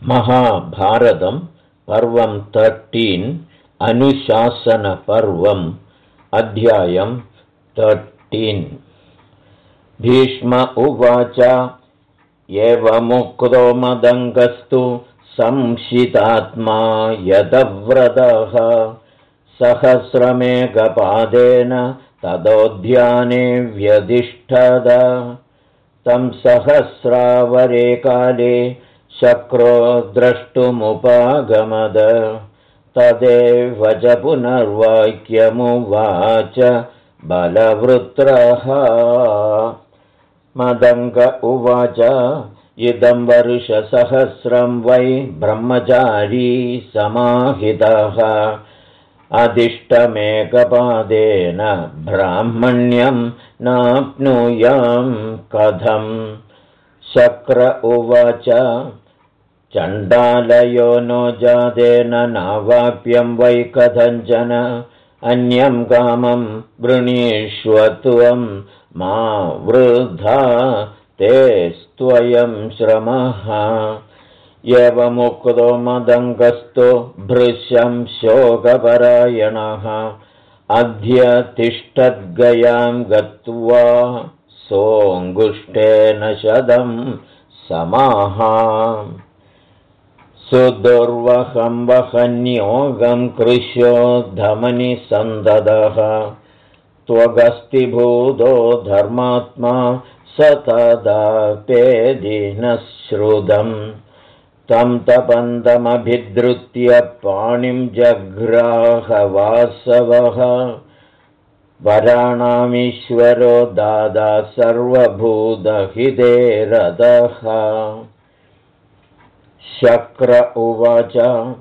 महाभारतं पर्वं 13 अनुशासनपर्वम् अध्यायं 13। भीष्म उवाच एवमुक्तो मदङ्गस्तु संशितात्मा यदव्रतः सहस्रमेकपादेन तदोद्याने व्यधिष्ठद तं सहस्रावरे काले शक्रो द्रष्टुमुपागमद तदेव च पुनर्वाक्यमुवाच बलवृत्रः मदङ्ग उवाच इदं वर्षसहस्रं वै ब्रह्मचारी समाहितः अदिष्टमेकपादेन ब्राह्मण्यं नाप्नुयां कथम् शक्र उवाच चण्डालयो नो जातेन नावाप्यं वै कथञ्चन अन्यं कामं वृणीष्व त्वं मा वृद्धा तेस्त्वयं श्रमः एवमुक्तो मदङ्गस्तो भृशं शोकपरायणः अद्य तिष्ठद्गयां गत्वा सोऽङ्गुष्ठेन शतं समाः सुदुर्वहं वहन्योगं कृशो धमनि सन्ददः त्वगस्तिभूतो धर्मात्मा स तदापेदिनः श्रुतम् तं तपन्तमभिद्रुत्य पाणिं जग्राहवासवः वराणामीश्वरो दादा सर्वभूतहिते रतः शक्र उवाच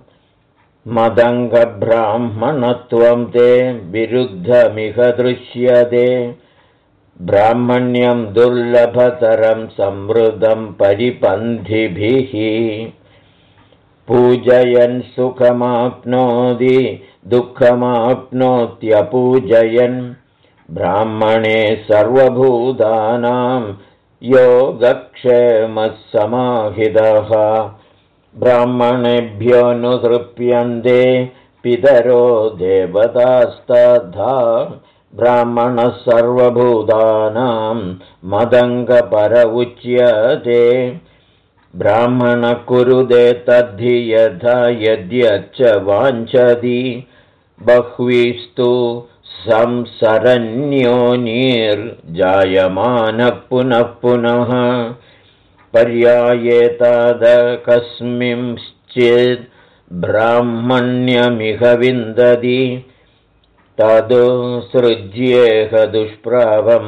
मदङ्गब्राह्मणत्वं ते विरुद्धमिह दृश्यते ब्राह्मण्यं दुर्लभतरं समृद्धं परिपन्थिभिः पूजयन् सुखमाप्नोति दुःखमाप्नोत्यपूजयन् ब्राह्मणे सर्वभूतानां योगक्षेमः समाहितः ब्राह्मणेभ्योऽनुतृप्यन्ते पितरो देवतास्तथा ब्राह्मणः सर्वभूतानां मदङ्गपर उच्यते ब्राह्मणः कुरुते तद्धि यथा यद्यच्च वाञ्छति बह्वीस्तु संसरन्योनिर्जायमानः पुनः पुनः पर्यायेतादकस्मिंश्चित् ब्राह्मण्यमिह विन्दति तदुसृज्येह दुष्प्रावं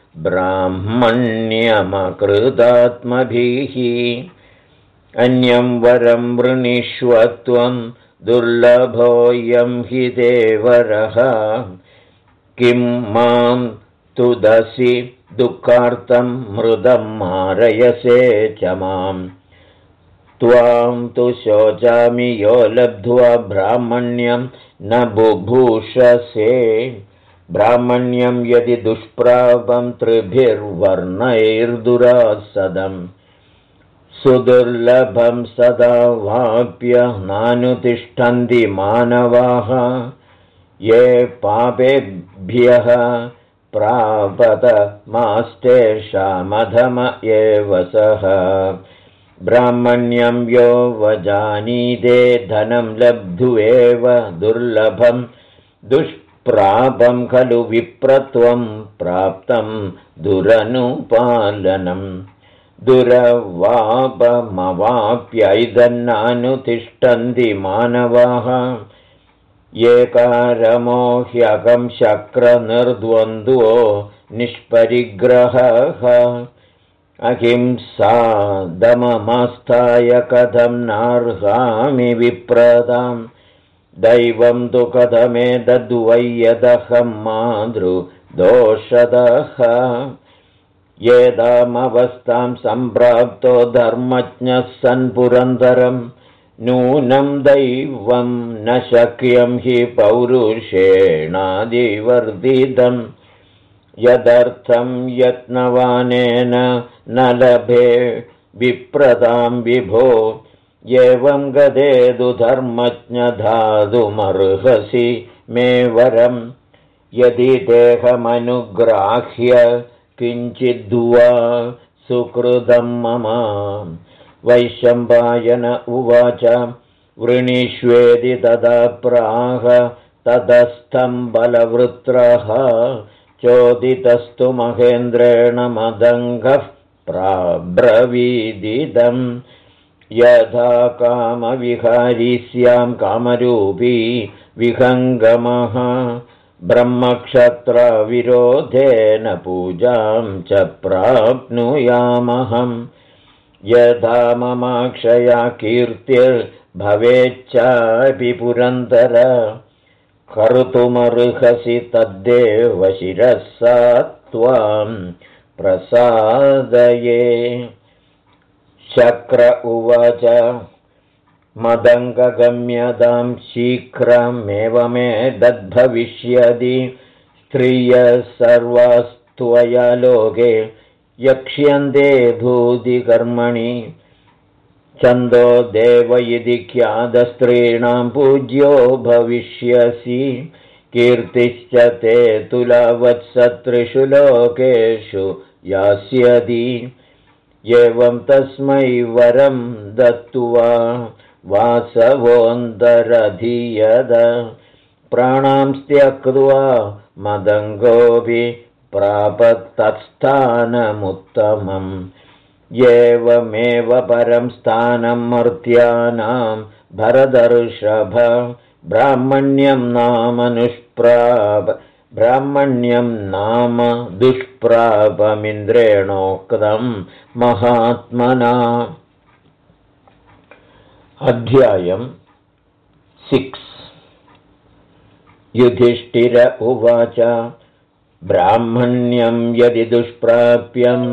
ब्राह्मण्यमकृतात्मभिः अन्यं वरं वृणीष्व त्वं दुर्लभोऽयं हि देवरः किं मां तुदसि दुःखार्तं मृदं मारयसे च मां त्वां तु शोचामि यो लब्ध्वा ब्राह्मण्यं न बुभूषसे ब्राह्मण्यं यदि दुष्प्रापं त्रिभिर्वर्णैर्दुरासदम् सुदुर्लभं सदा वाप्य नानुतिष्ठन्ति मानवाः ये पापेभ्यः प्रापतमास्तेषामधम एव सः ब्राह्मण्यं यो वजानीते धनं लब्ध्वेव दुर्लभं दुष्प्रापं खलु विप्रत्वं प्राप्तं दुरनुपालनम् दुरवापमवाप्यैदन्नानुतिष्ठन्ति मानवाः येकारमोह्यकं शक्रनिर्द्वन्द्वो निष्परिग्रहः अहिंसा दममास्थाय कथं नार्हामि विप्रदां दैवं तु कथमेतद्वै यदहं मातृदोषदः येदामवस्थां सम्प्राप्तो धर्मज्ञः सन् पुरन्दरं नूनं दैवं न शक्यं हि पौरुषेणादिवर्धितम् यदर्थं यत्नवानेन न लभे विप्रदां विभो एवं गदेदु धर्मज्ञधातुमर्हसि मे वरं यदि देहमनुग्राह्य किञ्चिद्वा सुकृतं मम। वैशम्पायन उवाच वृणीष्वेदि तदा प्राह ततस्थं बलवृत्रः चोदितस्तु महेन्द्रेण मदङ्गः प्राब्रवीदिदम् यथा कामविहारी स्यां कामरूपी विहङ्गमः ब्रह्मक्षत्रविरोधेन पूजां च प्राप्नुयामहम् यथा ममाक्षया कीर्तिर्भवेच्चापि पुरन्दर कर्तुमर्हसि तद्देव शिरसा त्वां प्रसादये। शक्र उवाच मदङ्गगम्यतां शीघ्रमेवमेतद्भविष्यति स्त्रियः सर्वास्त्वया लोके यक्ष्यन्ते भूतिकर्मणि छन्दो देव इति ख्यातस्त्रीणां पूज्यो भविष्यसि कीर्तिश्च ते तुलावत्सत्रिषु लोकेषु यास्यति एवं तस्मै वरं दत्त्वा वासवोऽन्तरधीयत प्राणां त्यक्त्वा मदङ्गोऽपि प्रापत्तत्स्थानमुत्तमम् एवमेव परं स्थानं मर्त्यानां भरतर्षभ ब्राह्मण्यं नाम दुष्प्रापमिन्द्रेणोक्तं महात्मना। अध्यायम् 6 युधिष्ठिर उवाच ब्राह्मण्यं यदि दुष्प्राप्यं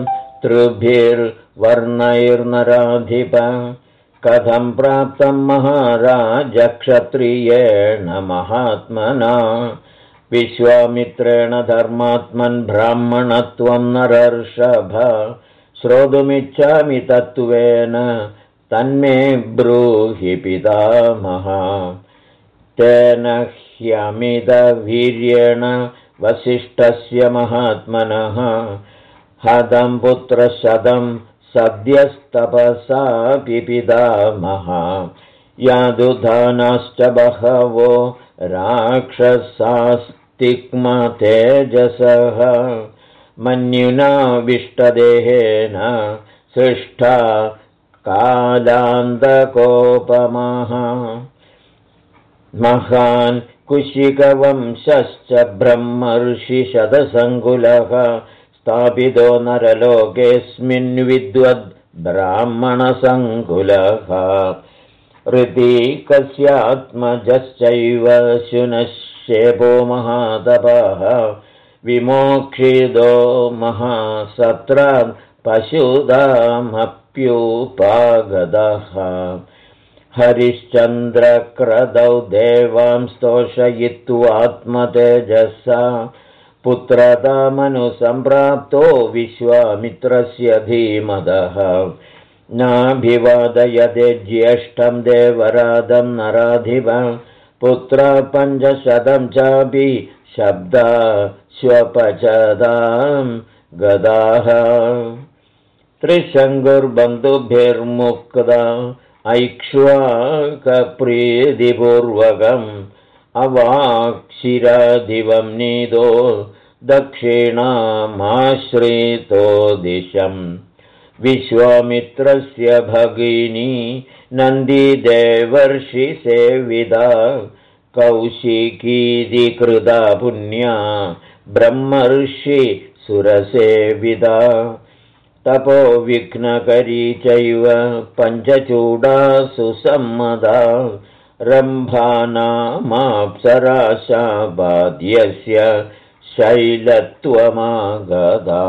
त्रिभिर्वर्णैर्नराधिप कथं प्राप्तं महाराज क्षत्रियेण महात्मना विश्वामित्रेण धर्मात्मन् ब्राह्मणत्वं नरर्षभ श्रोतुमिच्छामि तत्त्वेन तन्मे ब्रूहि पितामह। तेन ह्यमितवीर्येण वसिष्ठस्य महात्मनः हतं पुत्रशतं सद्यस्तपसापि पितामह यादुधानाश्च बहवो राक्षसास्तिक्मतेजसः मन्युना विष्टदेहेन सृष्टा कालान्तकोपमः महान् कुशिकवंशश्च ब्रह्मर्षिशतसङ्कुलः स्थापितो नरलोकेऽस्मिन् विद्वद्ब्राह्मणसङ्कुलः ऋतीकस्यात्मजश्चैव शुनश्येपो महातपः विमोक्षितो महासत्रात् पशुधामप्युपागतः हरिश्चन्द्रक्रदौ देवां स्तोषयित्वात्मतेजसा पुत्रतामनुसम्प्राप्तो विश्वामित्रस्य धीमतः नाभिवादयते ज्येष्ठं देवरादं नराधिप पुत्र 500 चापि शब्दा स्वपचदां गदाः त्रिशङ्कुर्बन्धुभिर्मुक्ता ऐक्ष्वाकप्रीतिपूर्वकम् अवाक्षिरादिवं नीदो दक्षिणामाश्रितो दिशम् विश्वामित्रस्य भगिनी नन्दीदेवर्षिसेविदा कौशिकीदिकृता पुण्या ब्रह्मर्षि सुरसेविदा तपो विघ्नकरी चैव पञ्चचूडा सुसम्मदा रम्भानामाप्सराशाबाध्यस्य शैलत्वमागदा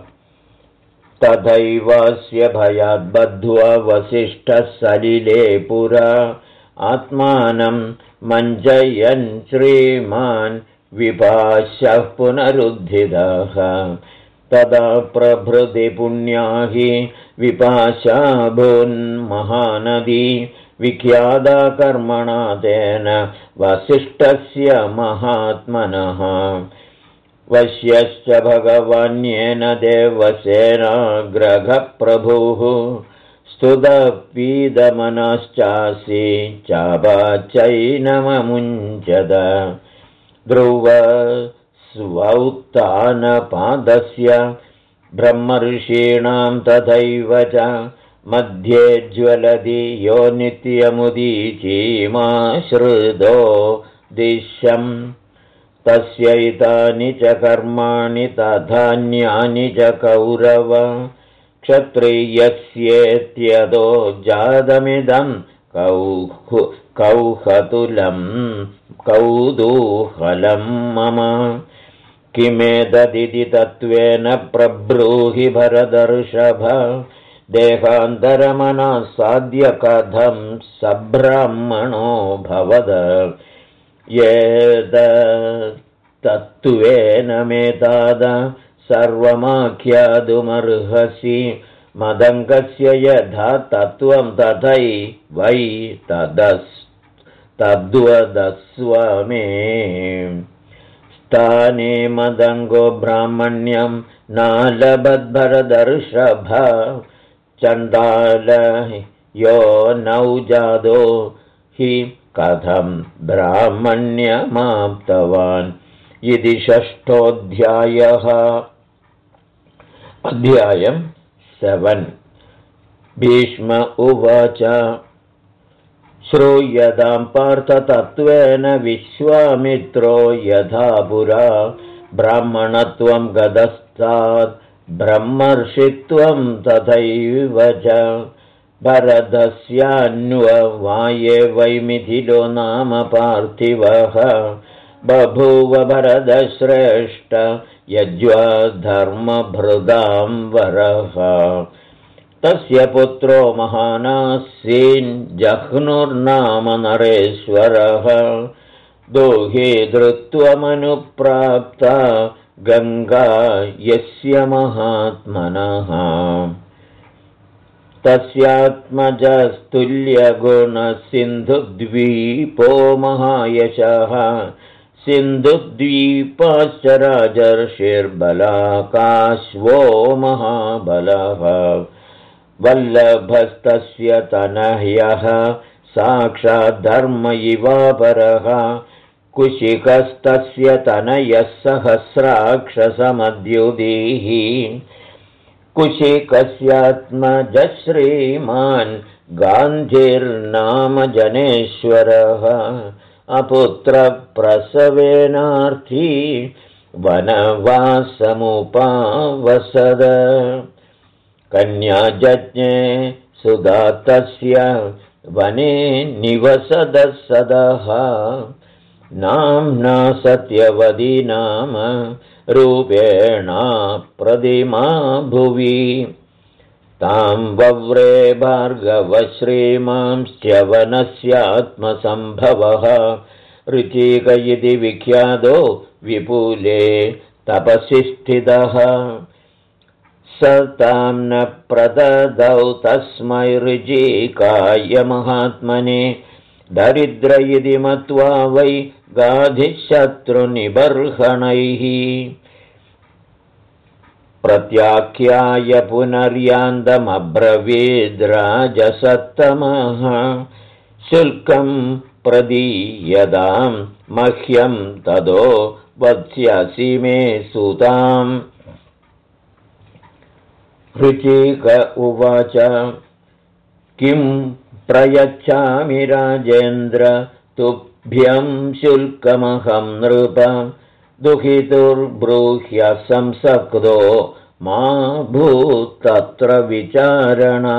तथैवास्य भयाद्बद्ध्वा वसिष्ठः सलिले पुरा आत्मानं मञ्जयन् श्रीमान् विपाश्यः पुनरुद्धितः तदा प्रभृति पुण्या हि विपाशा भून्महानदी विख्याता कर्मणा तेन वसिष्ठस्य महात्मनः वश्यश्च भगवान्येन देवसेनाग्रहप्रभुः स्तुतपीदमनश्चासि चापाचैनममुञ्चद ध्रुवस्वौत्तानपादस्य ब्रह्मर्षीणां तथैव च मध्ये ज्वलति यो नित्यमुदीचीमाश्रितो दिश्यम् तस्यैतानि च कर्माणि तथान्यानि च कौरव क्षत्रियस्येत्यदो जातमिदं कौहतुलं कौतूहलं मम किमेतदिति तत्त्वेन प्रब्रूहि भरतर्षभ देहान्तरमनासाद्य कथं सब्राह्मणो भवद तत्त्वेन मेताद सर्वमाख्यातुमर्हसि मदङ्गस्य यथा तत्त्वं तथैवै तद्वदस्व मे स्थाने मदङ्गो ब्राह्मण्यं नालभद्भरदर्षभ चण्डाल यो नौजादो हि कथं ब्राह्मण्यमाप्तवान् इति षष्ठोऽध्यायः। अध्यायं 7 भीष्म उवाच श्रूयतां पार्थतत्त्वेन विश्वामित्रो यथा पुरा ब्राह्मणत्वं गतस्तात् ब्रह्मर्षित्वं तथैव च भरतस्यान्ववाये वैमिथिलो नाम पार्थिवः बभूव भरतश्रेष्ठ यज्वा धर्मभृदां वरः तस्य पुत्रो महानासीन् जह्नुर्नाम नरेश्वरः दोहे धृत्वमनुप्राप्ता गङ्गा यस्य महात्मनः तस्यात्मजस्तुल्यगुणसिन्धुद्वीपो महायशः सिन्धुद्वीपाश्च राजर्षिर्बलाकाश्वो महाबलः वल्लभस्तस्य तनह्यः साक्षाद्धर्म इवापरः कुशिकस्तस्य तनयः सहस्राक्षसमद्युदिः कुशिकस्यात्मजः श्रीमान् गान्धिर्नाम जनेश्वरः अपुत्रप्रसवेनार्थी वनवासमुपावसद कन्याजज्ञे सुदातस्य वने निवसदः सदः नाम्ना सत्यवती नाम रूपेणा प्रतिमा भुवि तां वव्रे भार्गवश्रीमांश्च्यवनस्यात्मसम्भवः ऋचिक इति विख्यातो विपुले तपसि स्थितः स तां न प्रददौ तस्मै ऋचिकाय महात्मने दरिद्र इति मत्वा वै गाधिशत्रुनिबर्हणैः प्रत्याख्याय पुनर्यान्दमब्रवीद्राजसत्तमः शुल्कं प्रदीयतां मह्यं तदो वत्स्यसि मे सुताम् ऋचिक उवाच किं प्रयच्छामि राजेन्द्र तुभ्यं शुल्कमहं नृप दुहितुर्ब्रूह्य संसक्तो मा भूत्तत्र विचारणा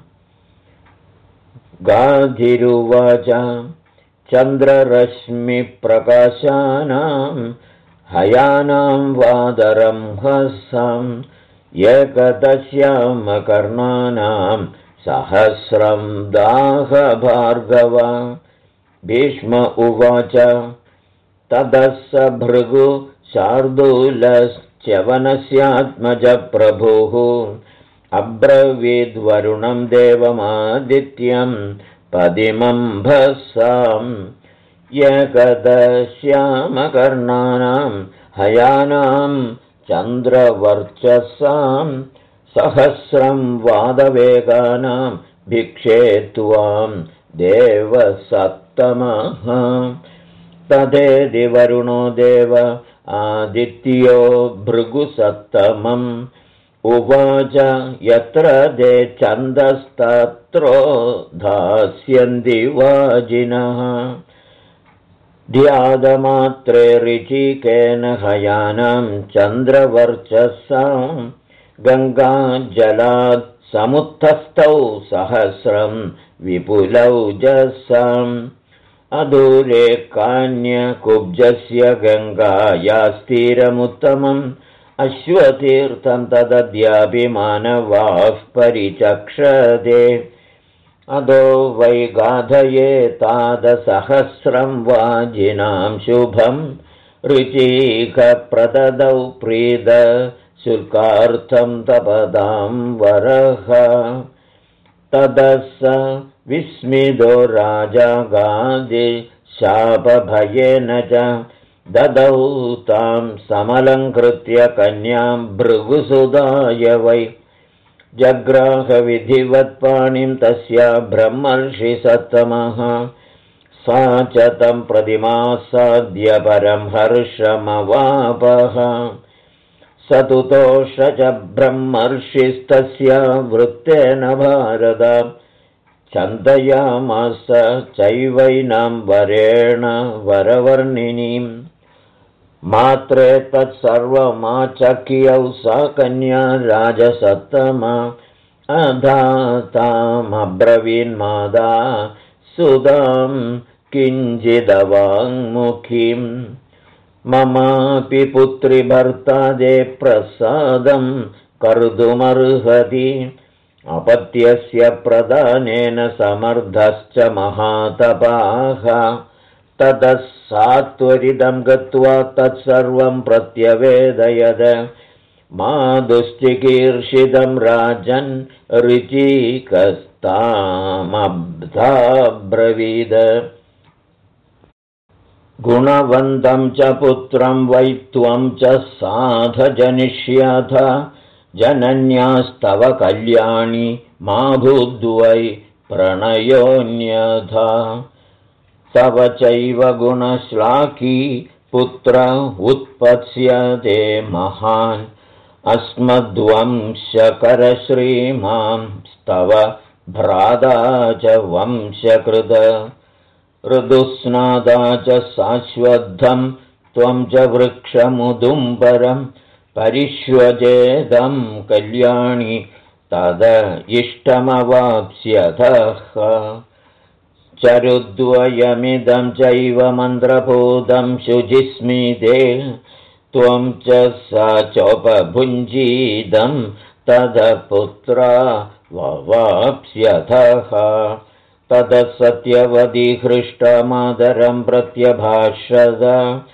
गाधिरुवाच चन्द्ररश्मिप्रकाशानां हयानां वादरं हसम् एकदश्यामकर्णानां सहस्रं दाहभार्गव भीष्म उवाच ततः स भृगु शार्दूलश्च च्यवनस्यात्मजप्रभुः अब्रवीद्वरुणं देवमादित्यं पदिमम्भसाम् एकदश्यामकर्णानां हयानां चन्द्रवर्चसां सहस्रं वादवेगानां भिक्षे त्वां देवसत्तमः तदेदि वरुणो देव आदित्यो भृगुसत्तमम् उवाच यत्र दे छन्दस्तत्रो धास्यन्ति वाजिनः ध्यादमात्रे ऋचिकेन हयानां चन्द्रवर्चसां गङ्गाजलात् समुत्थस्थौ सहस्रं विपुलौजसाम् अदूरे कान्यकुब्जस्य गङ्गायास्तीरमुत्तमम् अश्वतीर्थं तदद्यापि मानवाः परिचक्षते अदो वै गाधये तादसहस्रं वाजिनां शुभं ऋचीकप्रददौ प्रीद शुल्कार्थं तपदां वरः तदस विस्मितो राजा गादि शापभयेन च ददौ तां समलङ्कृत्य कन्यां भृगुसुदाय वै जग्राहविधिवत्पाणिं तस्या ब्रह्मर्षिसत्तमः सा च तं प्रतिमासाद्य परं हर्षमवापः स तुतोष च ब्रह्मर्षिस्तस्या वृत्तेन भारत चन्दयामास चैवैनां वरेण वरवर्णिनीं मात्रे तत्सर्वमाचक्यौ सा कन्या राजसत्तमा अधातामब्रवीन्मादा सुदां किञ्चिदवाङ्मुखीं ममापि पुत्री भर्तादे प्रसादं कर्तुमर्हति अपत्यस्य प्रदानेन समर्थश्च महातपाः ततः सात्वरिदं गत्वा तत्सर्वं प्रत्यवेदयद मादुश्चिकीर्षितं राजन् ऋचीकस्तामब्धाब्रवीद गुणवन्तं च पुत्रं वै त्वं च साधजनिष्यथ जनन्यास्तव कल्याणी मा भूद्वै प्रणयोन्यथा तव चैव गुणश्लाकी पुत्र उत्पत्स्यते महान् अस्मद्वंशकरश्रीमांस्तव भ्राता च वंशकृत ऋदुस्नादा च शाश्वद्धं त्वं च वृक्षमुदुम्बरं परिष्वजेदं कल्याणी तद इष्टमवाप्स्यथः चरुद्वयमिदं चैव मन्त्रभूतं शुचिस्मिते त्वं च सा चोपभुञ्जीदं तद पुत्रा ववाप्स्यथः तद सत्यवती हृष्टमादरं प्रत्यभाषद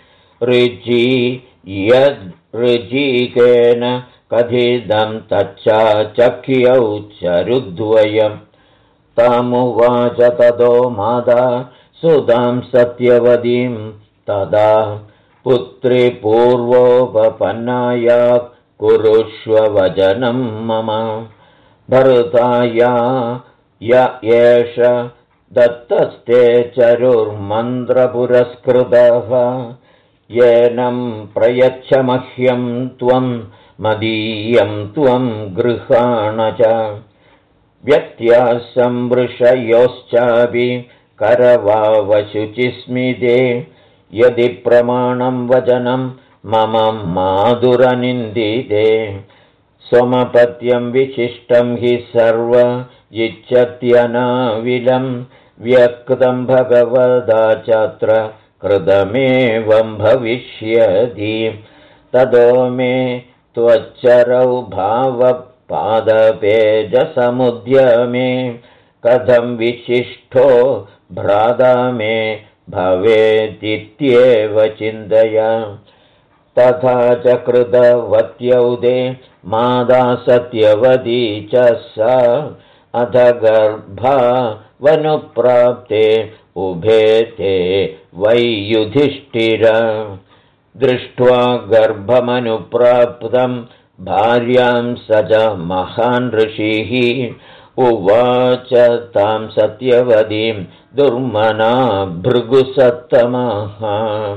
ऋचीकेन कथितं तच्चाचक्यौ चरुद्वयम् तामुवाच ततो माता सुतां सत्यवतीं तदा पुत्री पूर्वोपपन्नाया कुरुष्व वचनं मम भर्ताया य एष दत्तस्ते चरुर्मन्त्रपुरस्कृतः येनं प्रयच्छ मह्यं त्वं मदीयं त्वं गृहाण च व्यत्यासं वृषयोश्चापि करवावशुचिस्मिते यदि प्रमाणं वचनं मम माधुरनिन्दिते स्वमपत्यं विशिष्टं हि सर्व इच्छत्यनाविलं व्यक्तं भगवदा चात्र कृतमेवं भविष्यति ततो मे त्वच्चरौ भावपादपेजसमुद्यमे कथं विशिष्टो भ्राता मे भवेदित्येव चिन्तय तथा च कृतवत्यौदे मादा सत्यवती च सा अथ गर्भा वनुप्राप्ते उभे ते वै युधिष्ठिर दृष्ट्वा गर्भमनुप्राप्तं भार्यां स च महान् ऋषिः उवाच तां सत्यवतीं दुर्मना भृगुसत्तमः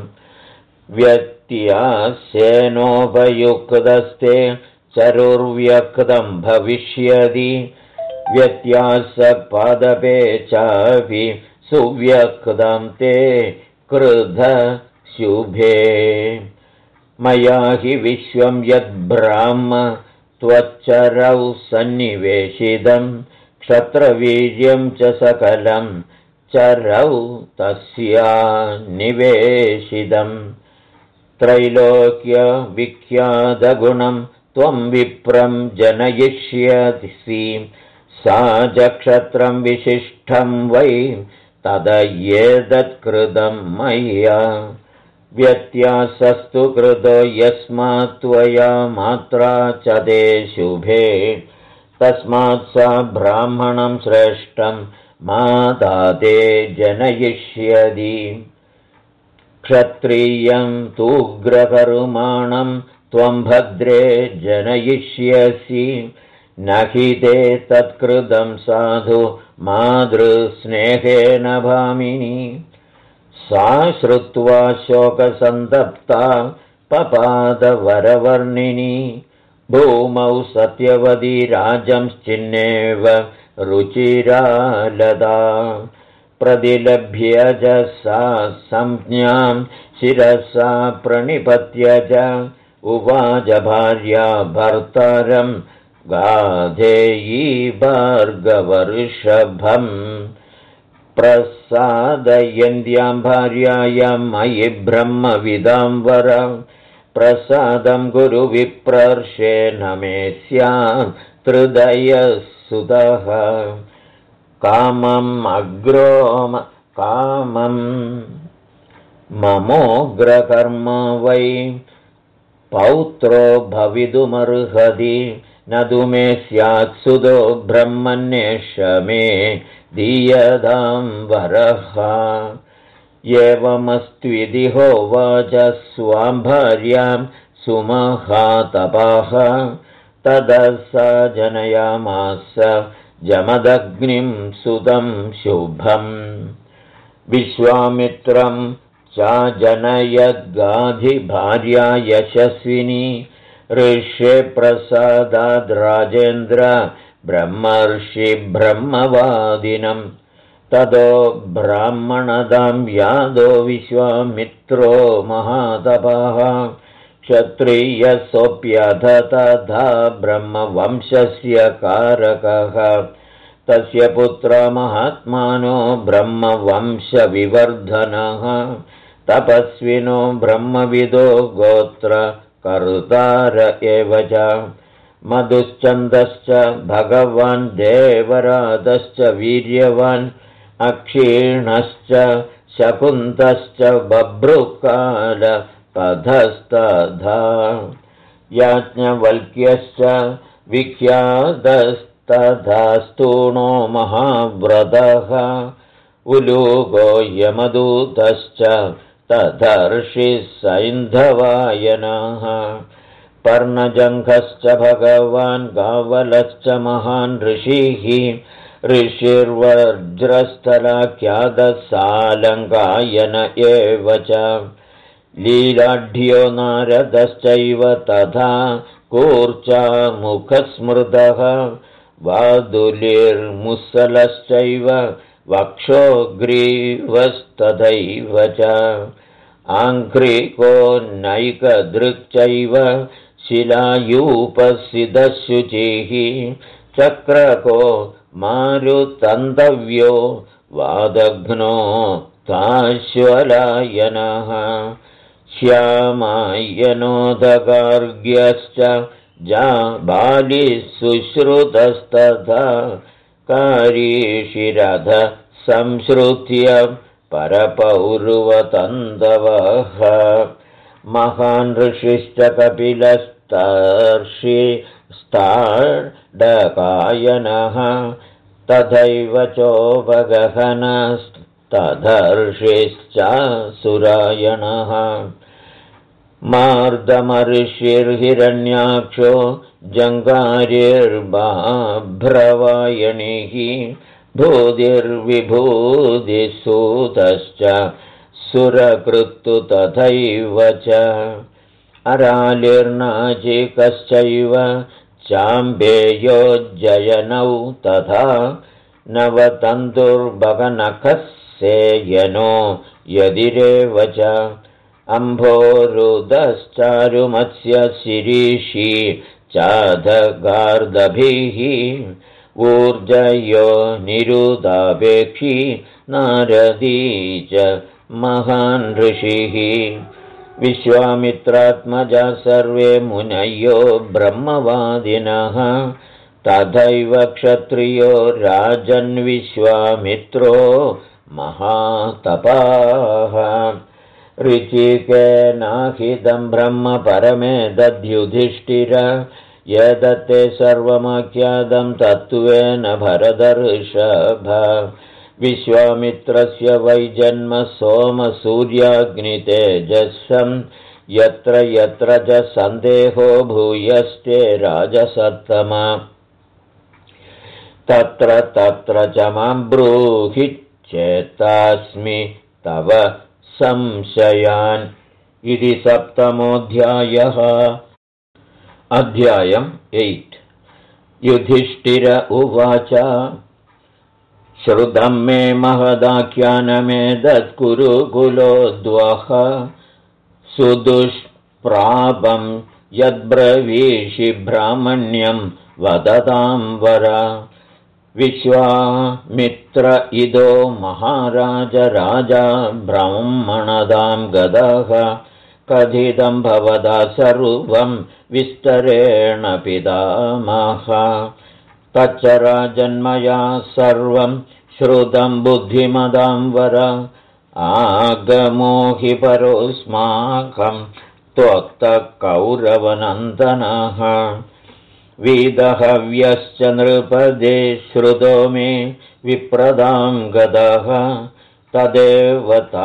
व्यत्यास्येनोपयुक्तस्ते चरुर्व्यक्तं भविष्यति व्यत्यासपादपे चापि सुव्यक्तं ते क्रुधशुभे मया हि विश्वं यद्ब्राह्म त्वच्चरौ सन्निवेशितं क्षत्रवीर्यं च सकलं चरौ तस्या निवेशितम् त्रैलोक्यविख्यातगुणं त्वं विप्रं जनयिष्यसि सा च क्षत्रं विशिष्टं वै तदयेदत्कृतं मया व्यत्यासस्तु कृतो यस्मात् त्वया मात्रा च ते शुभे तस्मात् सा ब्राह्मणं श्रेष्ठं माता ते जनयिष्यति क्षत्रियं तूग्रकर्माणं त्वं भद्रे जनयिष्यसि न हि ते तत्कृतं साधु मातृस्नेहेन भामिनी सा श्रुत्वा शोकसन्तप्ता पपादवरवर्णिनी भूमौ सत्यवती राजंश्चिन्नेव रुचिरालदा प्रतिलभ्य च सा संज्ञां शिरसा प्रणिपत्य च उवाच भार्या भर्तारं गाधेयी भार्गवर्षभम् प्रसादयन्त्यां भार्यायां मयि ब्रह्मविदां वर प्रसादं गुरुविप्रर्षेण मे स्यां हृदयसुतः कामं ममोग्रकर्म वै पौत्रो भवितुमर्हति न तु मे स्यात् सुतो ब्रह्मण्येष मे दीयतां वरः एवमस्त्विति होवाच स्वां भार्यां सुमहातपः ततः सा जनयामास जमदग्निं सुतं शुभम् विश्वामित्रं चाजनयद्गाधिभार्या यशस्विनी ऋष्ये प्रसादाद् राजेन्द्र ब्रह्मर्षि ब्रह्मवादिनं ततो ब्राह्मणदां यादो विश्वामित्रो महातपः क्षत्रियसोऽप्यथ तथा ब्रह्मवंशस्य कारकः तस्य पुत्र महात्मानो ब्रह्मवंशविवर्धनः तपस्विनो ब्रह्मविदो गोत्रकर्तार एव च मधुश्चन्दश्च भगवान् देवराजश्च वीर्यवान् अक्षीणश्च शकुन्तश्च बभ्रुकाल पथस्तथा याज्ञवल्क्यश्च विख्यातस्तथा स्तूणो महाव्रतः उलूको यमदूतश्च तदर्षिः सैन्धवायनः पर्णजङ्घश्च भगवान् गावलश्च महान् ऋषिः ऋषिर्वज्रस्थलाख्यातः एव च लीलाढ्यो नारदश्चैव तथा कूर्चामुखस्मृतः वादुलिर्मुसलश्चैव वक्षोग्रीवस्तथैव च आङ्घ्रिको नैकदृक्चैव शिलायूपसिदशुचिः चक्रको मारुतन्तव्यो वादघ्नो ताश्वलायनः श्यामायनोदगार्ग्यश्च जाबालिः सुश्रुतस्तथा कारीशिरथ संश्रुत्य परपौर्वतन्तवः महान् ऋषिश्च कपिलस्तर्षिस्ताडकायनः तथैव चोपगहनस्तदर्षिश्च सुरायणः मार्दमऋषिर्हिरण्याक्षो जङ्गारिर्बाभ्रवायणिः भूतिर्विभूतिसूतश्च सुरकृत्तु तथैव च अरालिर्नाचिकश्चैव चाम्बेयोज्जयनौ तथा नवतन्तुर्बकनखः सेयनो यदिरेव च अम्भोरुदश्चारुमत्स्य शिरीषी चाधगार्दभिः ऊर्जयो निरुदापेक्षी नारदी च महान् ऋषिः विश्वामित्रात्मजा सर्वे मुनयो ब्रह्मवादिनः तथैव क्षत्रियो राजन्विश्वामित्रो महातपाः ऋचिकेनाहितं ब्रह्म परमे दद्युधिष्ठिर यदत्ते सर्वमाख्यातं तत्त्वेन भरतर्षभ विश्वामित्रस्य वै जन्म सोमसूर्याग्नितेजसं यत्र यत्र च सन्देहो भूयस्ते राजसत्तमा तत्र तत्र च मां ब्रूहि चेतास्मि तव संशयान् इति 7मोऽध्यायः अध्यायम् 8 युधिष्ठिर उवाच श्रुतं मे महदाख्यानमेतत्कुरुकुलोद्वः सुदुष्प्रापं यद्ब्रवीषि ब्राह्मण्यं वदतां वर विश्वामित्र इदो महाराज राजा ब्राह्मणदां गदः कथितं भवदा सर्वं विस्तरेण पितामह तच्च राजन्मया सर्वं श्रुतं बुद्धिमदां वर आगमो हि परोऽस्माकं त्वक्तः कौरवनन्दनः विदहव्यश्च नृपदे श्रुतो मे विप्रदां गदः तदेव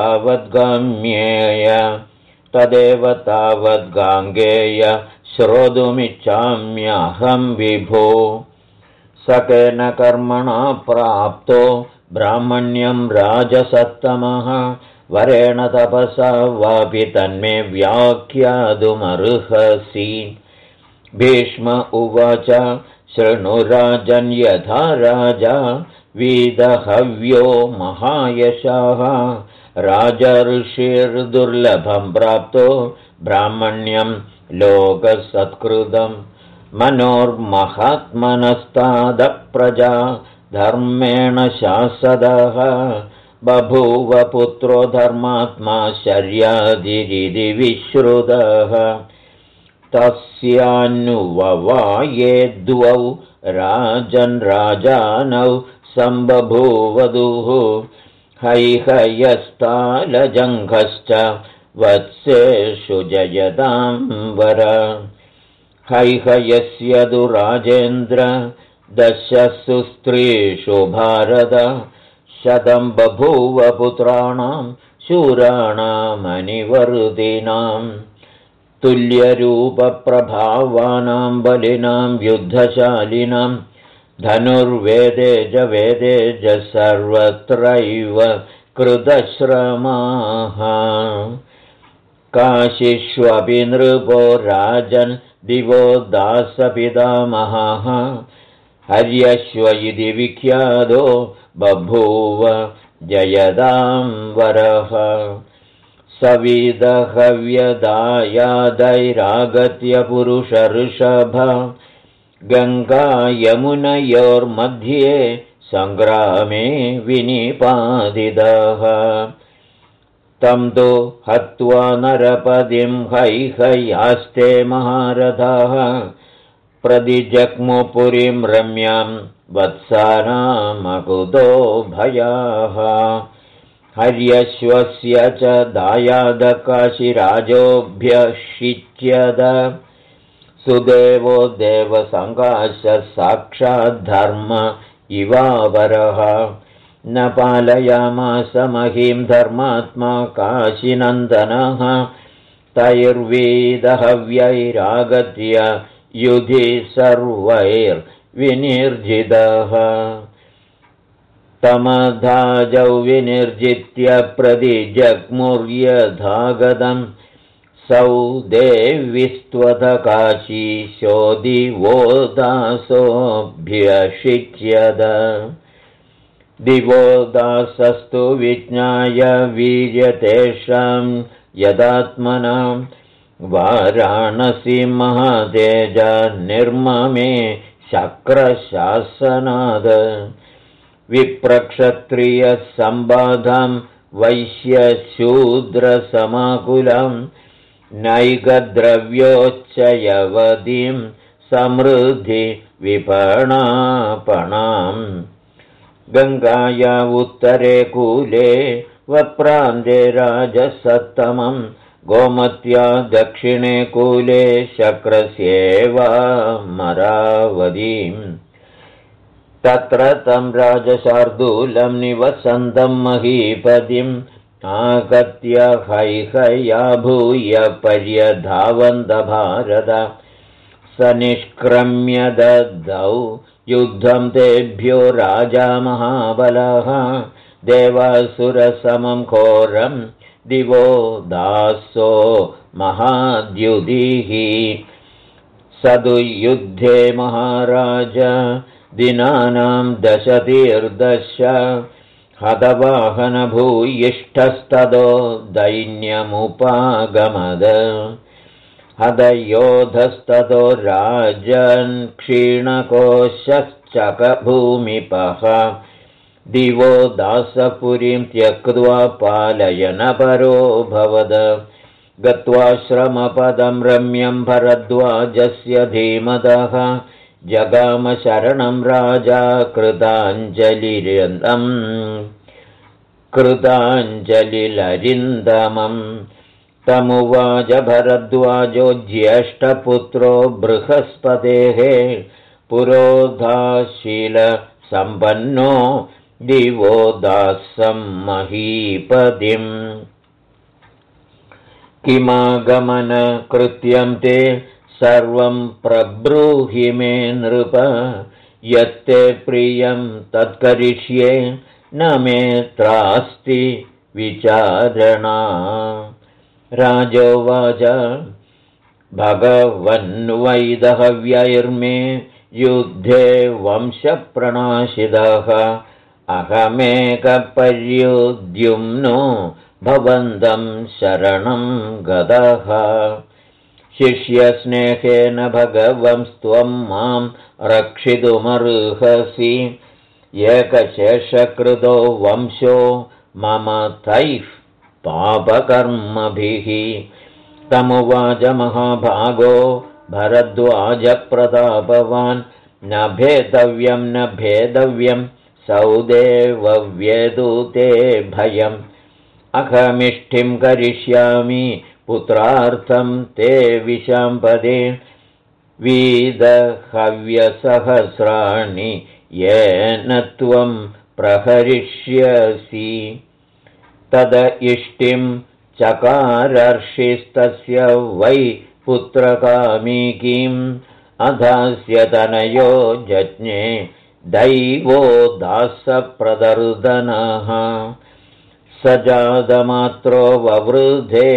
तावद्गाङ्गेय श्रोतुमिच्छाम्यहं विभो सकेन कर्मणा प्राप्तो ब्राह्मण्यं राजसत्तमः वरेण तपसा वापि तन्मे व्याख्यातुमर्हसि भीष्म उवाच शृणु राजन् यथा राजा विदहव्यो महायशाः राजर्षिर्दुर्लभं प्राप्तो ब्राह्मण्यं लोकसत्कृतं मनोर्महात्मनस्तादप्रजा धर्मेण शासदः बभूव पुत्रो धर्मात्मा शर्यादिरिति विश्रुतः तस्यानुववाये द्वौ राजन् राजानौ सम्बभूवधुः हैहयस्तालजङ्घश्च वत्सेषु जयतां वर हैहयस्य तु राजेन्द्र दशसु स्त्रीषु भारत 100 बभूव पुत्राणां शूराणामनिवर्दिनां तुल्यरूपप्रभावानां बलिनां युद्धशालिनां धनुर्वेदे च वेदे च सर्वत्रैव कृतश्रमाः काशिष्वपि नृपो राजन् दिवो दासपितामहः हर्यश्व इति विख्यातो बभूव जयदां वरः सविदहव्यदायादैरागत्य पुरुषऋषभ गङ्गायमुनयोर्मध्ये सङ्ग्रामे विनिपादितः तं तु हत्वा नरपतिं हैहयास्ते महारथाः प्रतिजग्मुपुरीं रम्यां वत्सानामकुतो भयाः हर्यश्वस्य च दायादकाशिराजोऽभ्यषिच्यद सुदेवो देवसङ्काशः साक्षाद्धर्म इवावरः न पालयामास महीं धर्मात्मा काशीनन्दनः तैर्वेदहव्यैरागत्य युधि सर्वैर्विनिर्जितः तमधाजौ विनिर्जित्य प्रतिजग्मुर्यथागतं सौ देविस्त्वदकाशीशो दिवो दासोऽभ्यषिच्यद दिवो दासस्तु विज्ञाय वीर्यतेषां यदात्मनां वाराणसी महातेज निर्ममे शक्रशासनाद विप्रक्षत्रियसम्बाधं वैश्यशूद्रसमाकुलं नैकद्रव्योच्चयवतीं समृद्धि विपणापणाम् गङ्गाया उत्तरे कूले वप्रान्ते राजसत्तमं गोमत्या दक्षिणे कूले शक्रस्येवा मरावतीम् तत्र तं राजशार्दूलं निवसन्तं महीपतिम् आगत्य हैहया भूय पर्यधावन्त भारत स निष्क्रम्य ददौ युद्धं तेभ्यो राजा महाबलः देवासुरसमं घोरं दिवो दासो महाद्युतिः सदुयुद्धे महाराज दिनानां दशतीर्दश हतवाहनभूयिष्ठस्ततो दैन्यमुपागमद हदयोधस्ततो राजन् क्षीणकोशश्चकभूमिपः दिवो दासपुरीं त्यक्त्वा पालयनपरो भवद गत्वा श्रमपदं रम्यं भरद्वाजस्य धीमतः जगाम शरणं राजा कृताञ्जलिररिन्दमम् तमुवाच भरद्वाजो ज्येष्ठपुत्रो बृहस्पतेः पुरोधाशीलसम्पन्नो दिवो दासं महीपतिम् किमागमनकृत्यं ते सर्वं प्रब्रूहि मे नृप यत्ते प्रियं तत्करिष्ये न मे त्रास्ति विचारणा राजोवाच भगवन्वैदहव्यैर्मे युद्धे वंशप्रणाशितः अहमेकपर्युद्युम्नो भवन्तं शरणं गतः शिष्यस्नेहेन भगवंस्त्वं मां रक्षितुमर्हसि एकशेषकृतो वंशो मम तैः पापकर्मभिः तमुवाच महाभागो भरद्वाजप्रतापवान् न भेदव्यं सौदेवव्येदुते भयम् अहमिष्ठिं करिष्यामि पुत्रार्थं ते विशाम्पदे वीदहव्यसहस्राणि येन त्वं प्रहरिष्यसि तद इष्टिं चकारर्षिस्तस्य वै पुत्रकामिकीम् अधास्य तनयो जज्ञे दैवो दासप्रदर्दनः सजातमात्रो ववृधे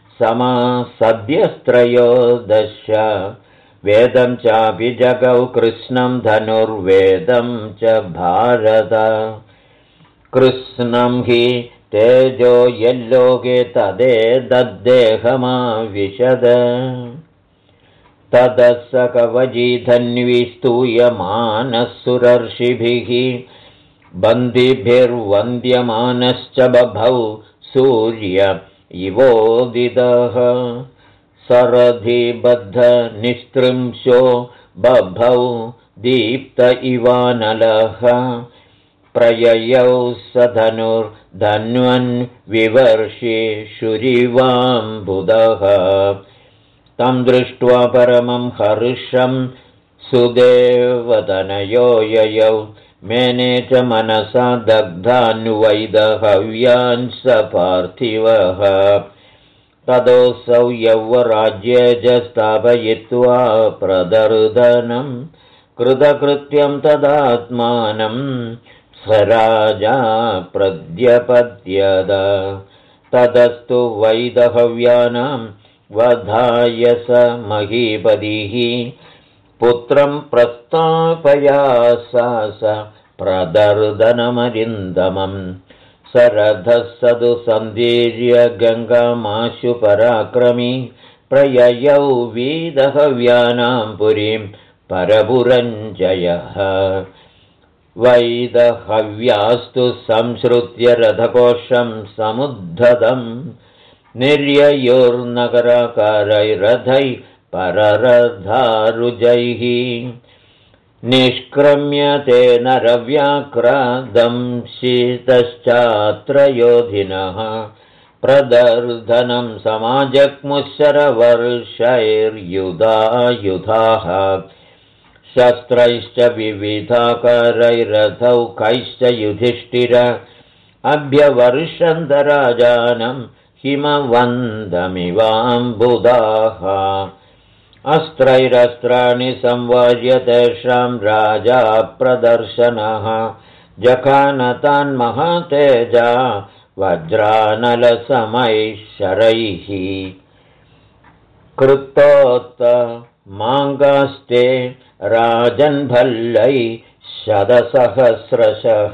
समासद्यस्त्रयोदश वेदं चापि जगौ कृष्णं धनुर्वेदं च भारत कृष्णं हि तेजो यल्लोके तदेतद्देहमाविशद ततः स कवची धन्वी स्तूयमानः सुरर्षिभिः बन्दिभिर्वन्द्यमानश्च बभौ सूर्य इवोदितः सरधिबद्धनिस्त्रिंशो बभौ दीप्त इवानलः प्रययौ स धनुर्धन्वन् विवर्षे शुरिवाम्बुदः तं दृष्ट्वा परमं हर्षं सुदेवतनयो ययौ मेने च मनसा दग्धान्वैदहव्यान् स पार्थिवः तदोऽसौ यौवराज्ये च स्थापयित्वा प्रदर्दनं कृतकृत्यं तदात्मानं स राजा प्रद्यपद्यत तदस्तु वैदहव्यानां वधाय स महीपतिः पुत्रं प्रस्तापयासास प्रदर्दनमरिन्दमम् सरधः सदु सन्दीर्य गङ्गामाशु पराक्रमी प्रययौ वीदहव्यानां पुरीं परपुरञ्जयः वैदहव्यास्तु संश्रुत्य रथकोशं समुद्धतं निर्ययोर्नगराकारैरथैः पररथारुजैः निष्क्रम्यते नरव्याक्रादंशितश्चात्र योधिनः प्रदर्धनं समाजग्मुशरवर्षैर्युधायुधाः शस्त्रैश्च विविधाकारैरथौ कैश्च युधिष्ठिर अभ्यवर्षन्तराजानं हिमवन्दमिवाम्बुदाः अस्त्रैरस्त्राणि संवार्य तेषां राजा प्रदर्शनः जखानतान्महातेजा वज्रानलसमैः शरैः कृतोत्तमाङ्गास्ते राजन्भल्लैः शतसहस्रशः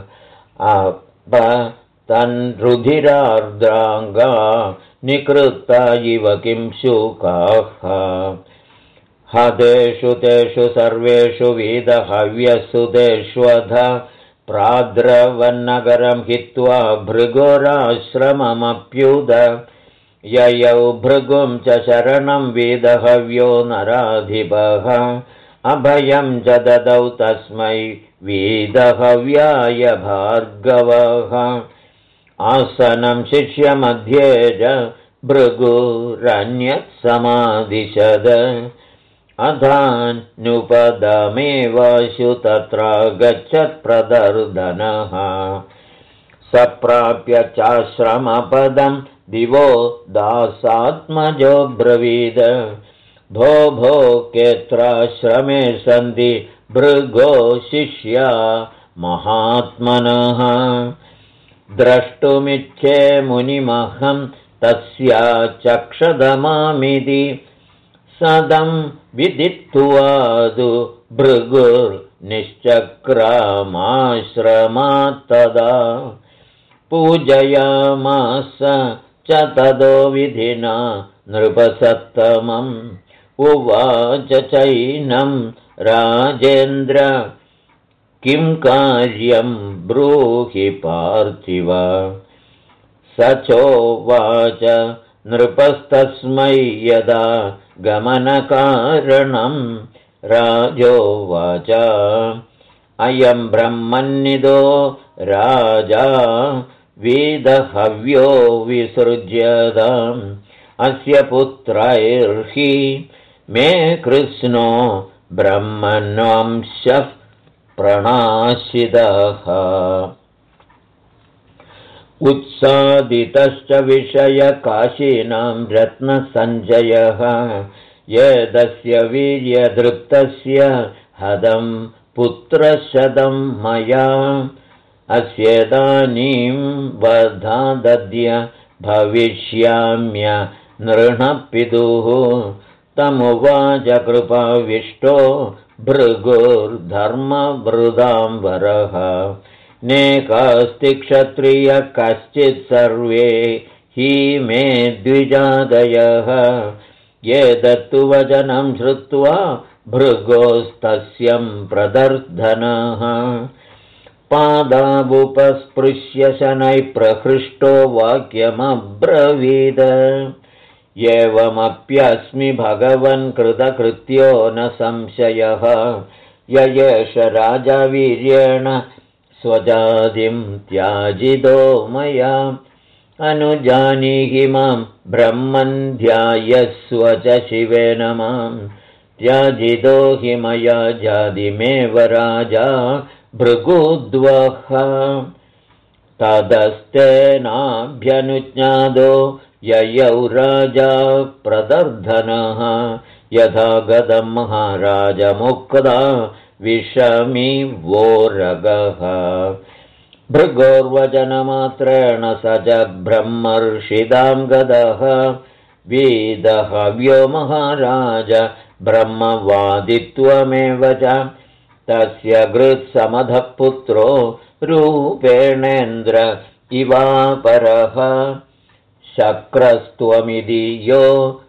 तन्रुधिरार्द्राङ्गा निकृत्ता इव किं शुकाः हतेषु तेषु सर्वेषु वीदहव्यसुतेष्वध प्राद्रवन्नगरं हित्वा भृगोराश्रममप्युद ययौ भृगुं च शरणं वीदहव्यो नराधिपः अभयं च ददौ तस्मै वीदहव्याय भार्गवः आसनं शिष्यमध्ये च भृगुरन्यत् समादिशद अधानुपदमेवाशु तत्रागच्छत् प्रदर्दनः सप्राप्य चाश्रमपदं दिवो दासात्मजो ब्रवीद भो भो केत्राश्रमे सन्ति भृगो शिष्या महात्मनः द्रष्टुमिच्छे मुनिमहं तस्या चक्षदमामिति सदं विदित्वादु भृगुर्निश्चक्रामाश्रमात्तदा पूजयामास च तदो विधिना नृपसत्तमम् उवाच चैनं राजेन्द्र किं कार्यं ब्रूहि पार्थिव स चोवाच नृपस्तस्मै यदा गमनकारणं राजोवाच अयं ब्रह्मन्निदो राजा वीदहव्यो विसृज्यताम् अस्य पुत्रैर्हि मे कृष्णो ब्रह्मण्वंशः प्रणाशितः उत्सादितश्च विषयकाशीनां रत्नसञ्जयः यदस्य वीर्यदृप्तस्य हदं पुत्रशतं मया अस्येदानीं वधादद्य भविष्याम्य नृणपितुः तमुवाच कृपाविष्टो भृगुर्धर्मवृदाम्बरः नेकास्ति क्षत्रिय कश्चित् सर्वे हि मे द्विजादयः ये दत्तु वचनं श्रुत्वा भृगोस्तस्यं प्रदर्धनः पादावुपस्पृश्य शनैः प्रहृष्टो वाक्यमब्रवीद एवमप्यस्मि भगवन् कृतकृत्यो न संशयः य एष राजा वीर्येण स्वजातिं त्याजितो मया अनुजानीहि मां ब्रह्मन् ध्यायस्व च शिवेन मां त्याजितो हि मया जातिमेव राजा भृगुद्वः तदस्तेनाभ्यनुज्ञातो ययौ राजा प्रदर्धनः यथा गतं महाराजमुक्ता विषमी वोरगः भृगोर्वचनमात्रेण स च ब्रह्मर्षिदां गतः वीदहव्यो महाराज ब्रह्मवादित्वमेव च तस्य गृत्समधः पुत्रो रूपेणेन्द्र इवापरः शक्रस्त्वमिति यो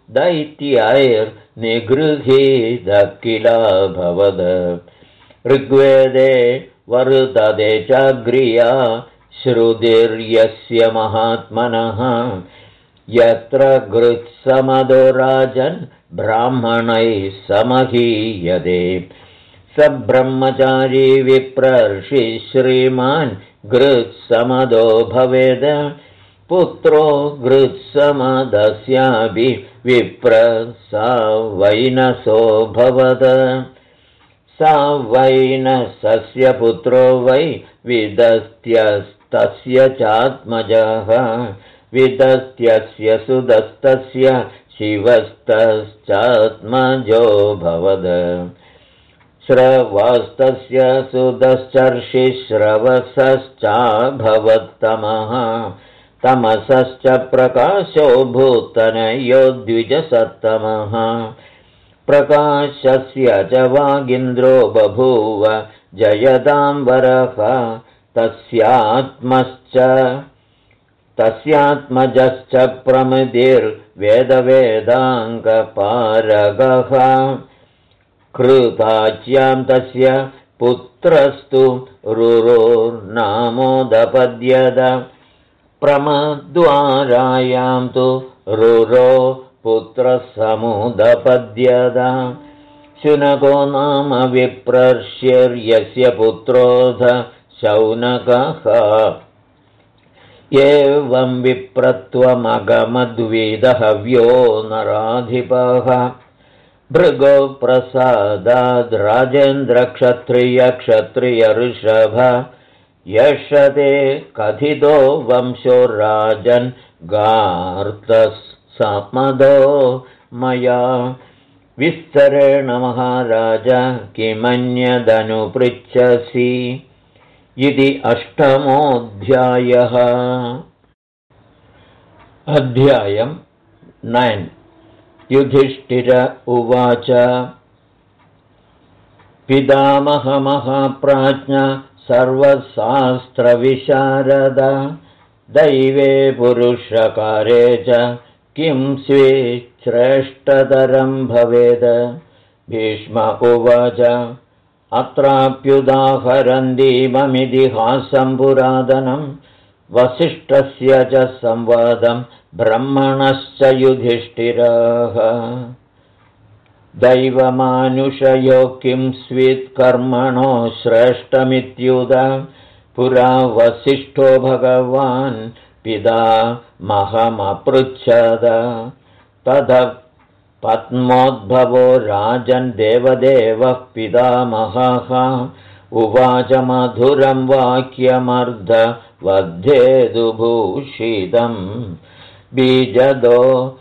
दैत्यैर्निगृहीतः किलाभवद ऋग्वेदे वर्तते चाग्र्या श्रुतिर्यस्य महात्मनः यत्र गृत्समदो राजन् ब्राह्मणैः समहीयते स ब्रह्मचारी विप्रर्षि श्रीमान् गृत्समदो भवेद पुत्रो गृत्समदस्यापि विप्र सा वैनसो भवद सा वैनसस्य पुत्रो वै विदस्त्यस्तस्य चात्मजः विदस्त्यस्य सुदस्तस्य शिवस्तश्चात्मजो भवद श्रवस्तस्य सुदश्चर्षिश्रवसश्चाभवत्तमः तमसश्च प्रकाशो भूतनयो द्विजसत्तमः प्रकाशस्य च वागीन्द्रो बभूव जयदाम्बरः तस्यात्मजश्च प्रमदिर्वेदवेदाङ्गपारगः कृताच्यां तस्य पुत्रस्तु रुरोर्नामोदपद्यत प्रमद्वारायां तु रुरो पुत्रसमुदपद्यत शुनको नाम विप्रर्ष्यर्यस्य पुत्रोऽध शौनकः एवं विप्रत्वमगमद्विदहव्यो नराधिपः भृगो प्रसादाद् राजेन्द्रक्षत्रियक्षत्रियऋषभ यशते कथितो वंशो राजन् गार्तसमदो मया विस्तरेण महाराज किमन्यदनुपृच्छसि इति 8मोऽध्यायः। अध्यायम् 9। युधिष्ठिर उवाच पितामहमहाप्राज्ञ सर्वशास्त्रविशारद दैवे पुरुषकारे च किं स्वेच्छ्रेष्ठतरं भवेद। भीष्म उवाच अत्राप्युदाहरन्तीममितिहासं पुरातनं वसिष्ठस्य च संवादं ब्रह्मणश्च युधिष्ठिरः दैवमानुषयो किं स्वित्कर्मणो श्रेष्ठमित्युत पुरा वसिष्ठो भगवान् पितामहमपृच्छद ततः पद्मोद्भवो राजन् देवदेवः पितामहः उवाच मधुरं वाक्यमर्धवद्धेदुभूषितम् बीजदो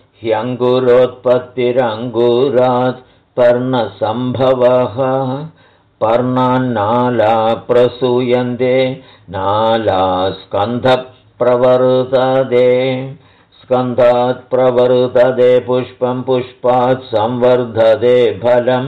ह्यङ्कुरोत्पत्तिरङ्कुरात् पर्णसम्भवः पर्णान्नाला प्रसूयन्ते नाला स्कन्धप्रवर्तते स्कन्धात् प्रवर्तते पुष्पं पुष्पात् संवर्धते फलं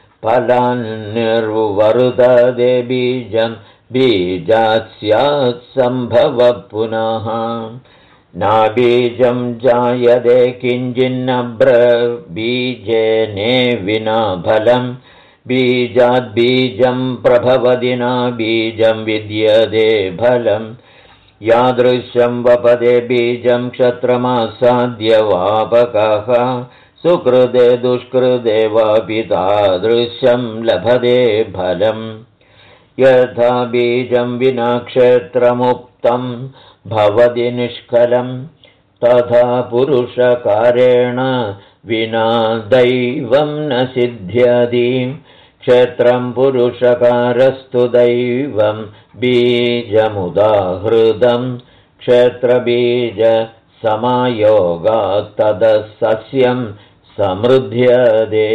फलान्निर्वर्तते बीजं बीजात् स्यात् सम्भवः पुनः नाबीजं जायते किञ्चिन्न बीजेने विना फलं बीजात् बीजं प्रभवति नाबीजं विद्यते फलं यादृशं वपदे बीजं क्षत्रमासाद्य वापकः सुकृते दुष्कृते वापि तादृशं लभते फलम् यथा बीजं विना क्षेत्रमुक्तं भवति निष्कलं तथा पुरुषकारेण विना दैवं न सिद्ध्यति क्षेत्रं पुरुषकारस्तु दैवं बीजमुदाहृतं क्षेत्रबीजसमायोगात्ततः सस्यं समृद्ध्यते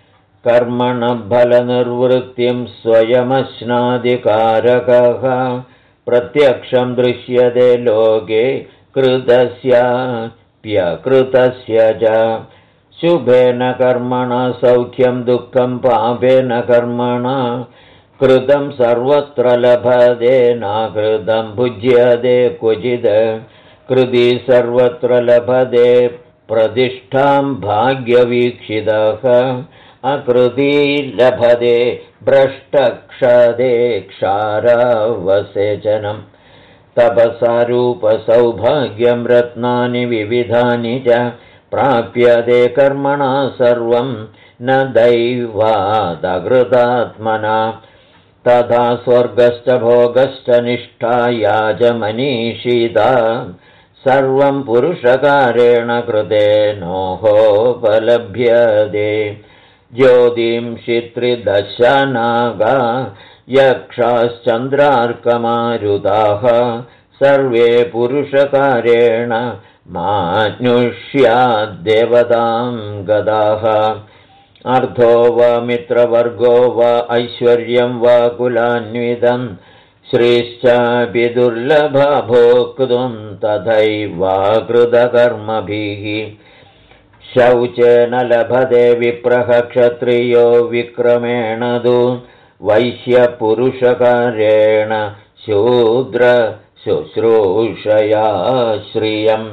कर्मणफलनिर्वृत्तिं स्वयमश्नादिकारकः प्रत्यक्षं दृश्यते लोके कृतस्याप्यकृतस्य च शुभेन कर्मणा सौख्यं दुःखं पापेन कर्मणा कृतं सर्वत्र लभते नाकृतं भुज्यते क्वचित् कृति सर्वत्र लभते प्रतिष्ठां भाग्यवीक्षितः अकृति लभते भ्रष्टक्षदे क्षारावसेचनं तपसारूपसौभाग्यं रत्नानि विविधानि च प्राप्यते कर्मणा सर्वं न दैवादकृतात्मना तथा स्वर्गश्च भोगश्च निष्ठाया च मनीषिता सर्वं पुरुषकारेण कृतेनोपलभ्यते ज्योतिंषि त्रिदशनागा यक्षाश्चन्द्रार्कमारुताः सर्वे पुरुषकारेण मानुष्याद्देवतां गदाः अर्थो वा मित्रवर्गो वा ऐश्वर्यं वा कुलान्वितं श्रीश्चापि दुर्लभा भोक्तुं तथैवाकृतकर्मभिः शौचेन लभते विप्रः क्षत्रियो विक्रमेण तु वैश्यपुरुषकारेण शूद्र शुश्रूषया श्रियम्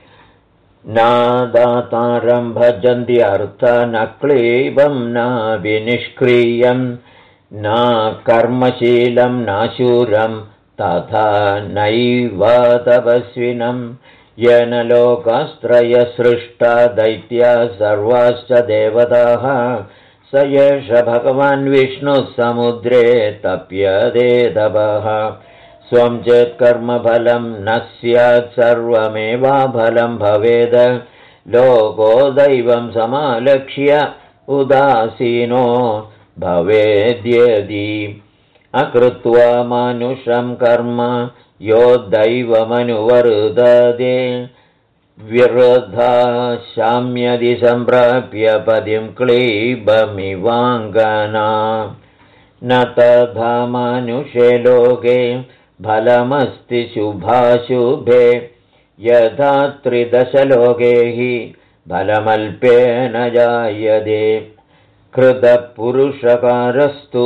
नादातारं भजन्ति न क्लीबं न विनिष्क्रियं न कर्मशीलं न शूरं तथा नैव तपस्विनं येन लोकास्त्रयसृष्टा दैत्या सर्वाश्च देवताः स एष भगवान् विष्णुः समुद्रे तप्यते तपः स्वं चेत्कर्मफलं न स्यात् सर्वमेवाफलं भवेद लोको दैवं समालक्ष्य उदासीनो भवेद्यदि अकृत्वा मानुषं कर्म यो दैवमनुवर्तते विरधा शाम्यदि सम्प्राप्य पदिं क्लीबमिवाङ्गना न तथा मानुषे लोके फलमस्ति शुभाशुभे यथा त्रिदशलोके हि फलमल्पेन जायते कृतपुरुषकारस्तु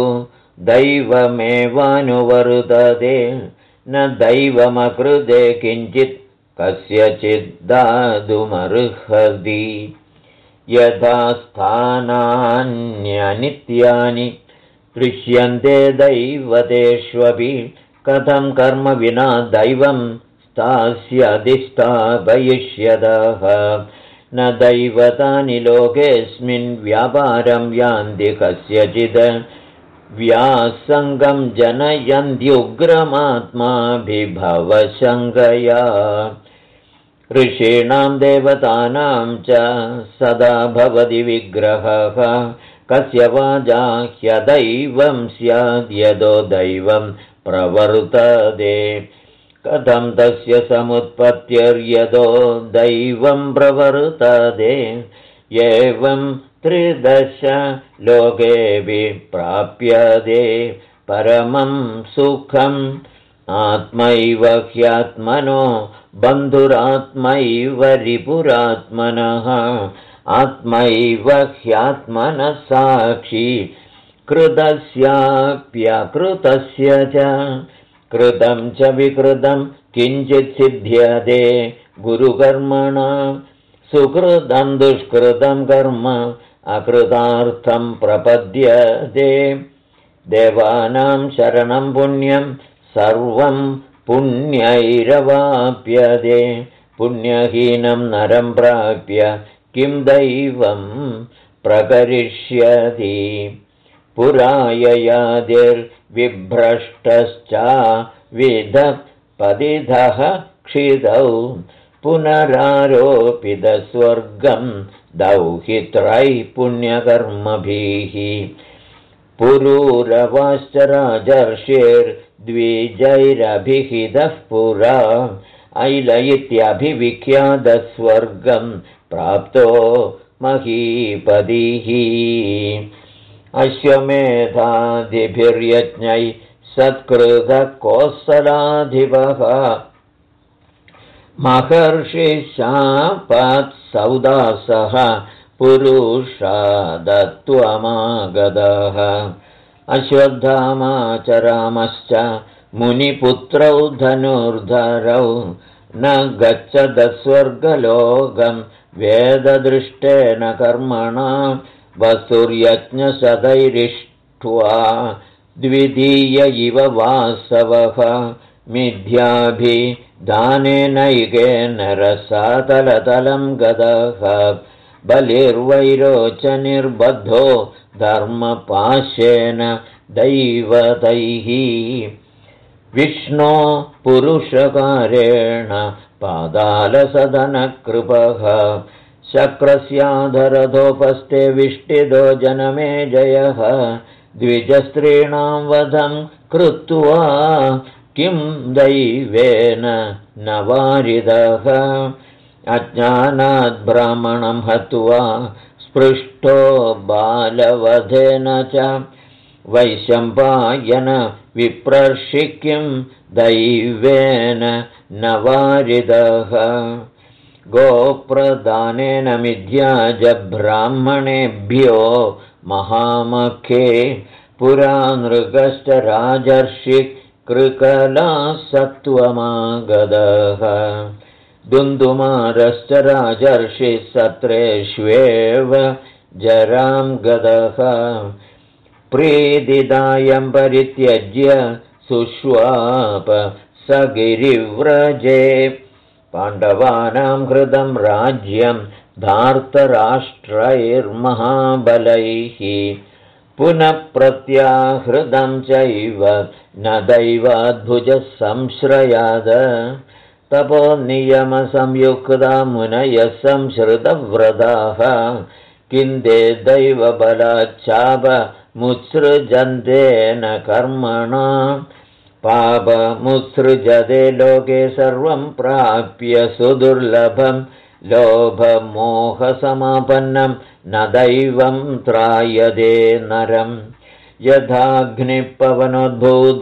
दैवमेवानुवर्तते न दैवमकृते किञ्चित् कस्यचिद्दातुमर्हति यथा स्थानान्यनित्यानि दृश्यन्ते दैवतेष्वपि कथं कर्म विना दैवं स्थास्यधिष्ठापयिष्यतः न दैवतानि लोकेऽस्मिन् व्यापारं यान्ति कस्यचित् व्यासङ्गं जनयन्त्युग्रमात्माभिभवशङ्कया ऋषीणां देवतानां च सदा भवति विग्रहः कस्य वाजा ह्यदैवं स्याद्यदो दैवं प्रवर्तते कथं तस्य समुत्पत्तिर्यदो दैवं प्रवर्तते एवं त्रिदश लोकेऽपि प्राप्यते परमं सुखम् आत्मैव ह्यात्मनो बन्धुरात्मैव रिपुरात्मनः आत्मैव ह्यात्मनः साक्षी कृतस्याप्यकृतस्य च कृतं च विकृतं किञ्चित् सिद्ध्यते गुरुकर्मणा सुकृतं दुष्कृतं कर्म अकृतार्थं प्रपद्यते देवानां शरणं पुण्यं सर्वं पुण्यैरवाप्यते पुण्यहीनं नरं प्राप्य किं दैवं प्रकरिष्यति पुराययादिर्विभ्रष्टश्चाविधपदिधः क्षितौ पुनरारोपितस्वर्गं दौहित्रैः पुण्यकर्मभिः पुरूरवाश्च राजर्षिर्द्विजैरभिहितः पुरा ऐल इत्यभिविख्यातस्वर्गं प्राप्तो महीपतिः अश्वमेधादिभिर्यज्ञैः सत्कृतकोसलाधिपः महर्षिशापात्सौदासः पुरुषादत्वमागतः अश्वत्थामा च रामश्च मुनिपुत्रौ धनुर्धरौ न गच्छदस्वर्गलोकं वेददृष्टेन कर्मणा वसुर्यज्ञशतैरिष्ट्वा द्वितीय इव वासवः मिथ्याभिधानेनैकेन रसातलतलं गतः बलिर्वैरोचनिर्बद्धो धर्मपाशेन दैवतैः विष्णो पुरुषकारेण पादालसदनकृपः शक्रस्याधरथोपस्थे विष्टिदो जनमेजयः द्विजस्त्रीणां वधं कृत्वा किं दैवेन न वारिदः अज्ञानाद्ब्राह्मणं हत्वा स्पृष्टो बालवधेन च वैशम्पायन विप्रर्षि किं दैवेन न वारिदः गोप्रदानेन मिथ्याज ब्राह्मणेभ्यो महामखे पुरा नृगश्च राजर्षि कृकलाः सत्त्वमागतः दुन्दुमारश्च राजर्षि सत्रेष्वेव जरां गतः प्रीतिदायं परित्यज्य सुष्वाप स गिरिव्रजे पाण्डवानां हृदं राज्यं धार्तराष्ट्रैर्महाबलैः पुनः प्रत्याहृदं चैव न दैवाद्भुजः संश्रयाद तपो नियमसंयुक्ता मुनयः संश्रितव्रताः किन्ते दैवबलाच्छापमुत्सृजन्तेन कर्मणा पापमुत्सृजते लोके सर्वं प्राप्य सुदुर्लभं लोभमोहसमापन्नं न दैवं त्रायते नरं यथाग्निपवनोद्भूत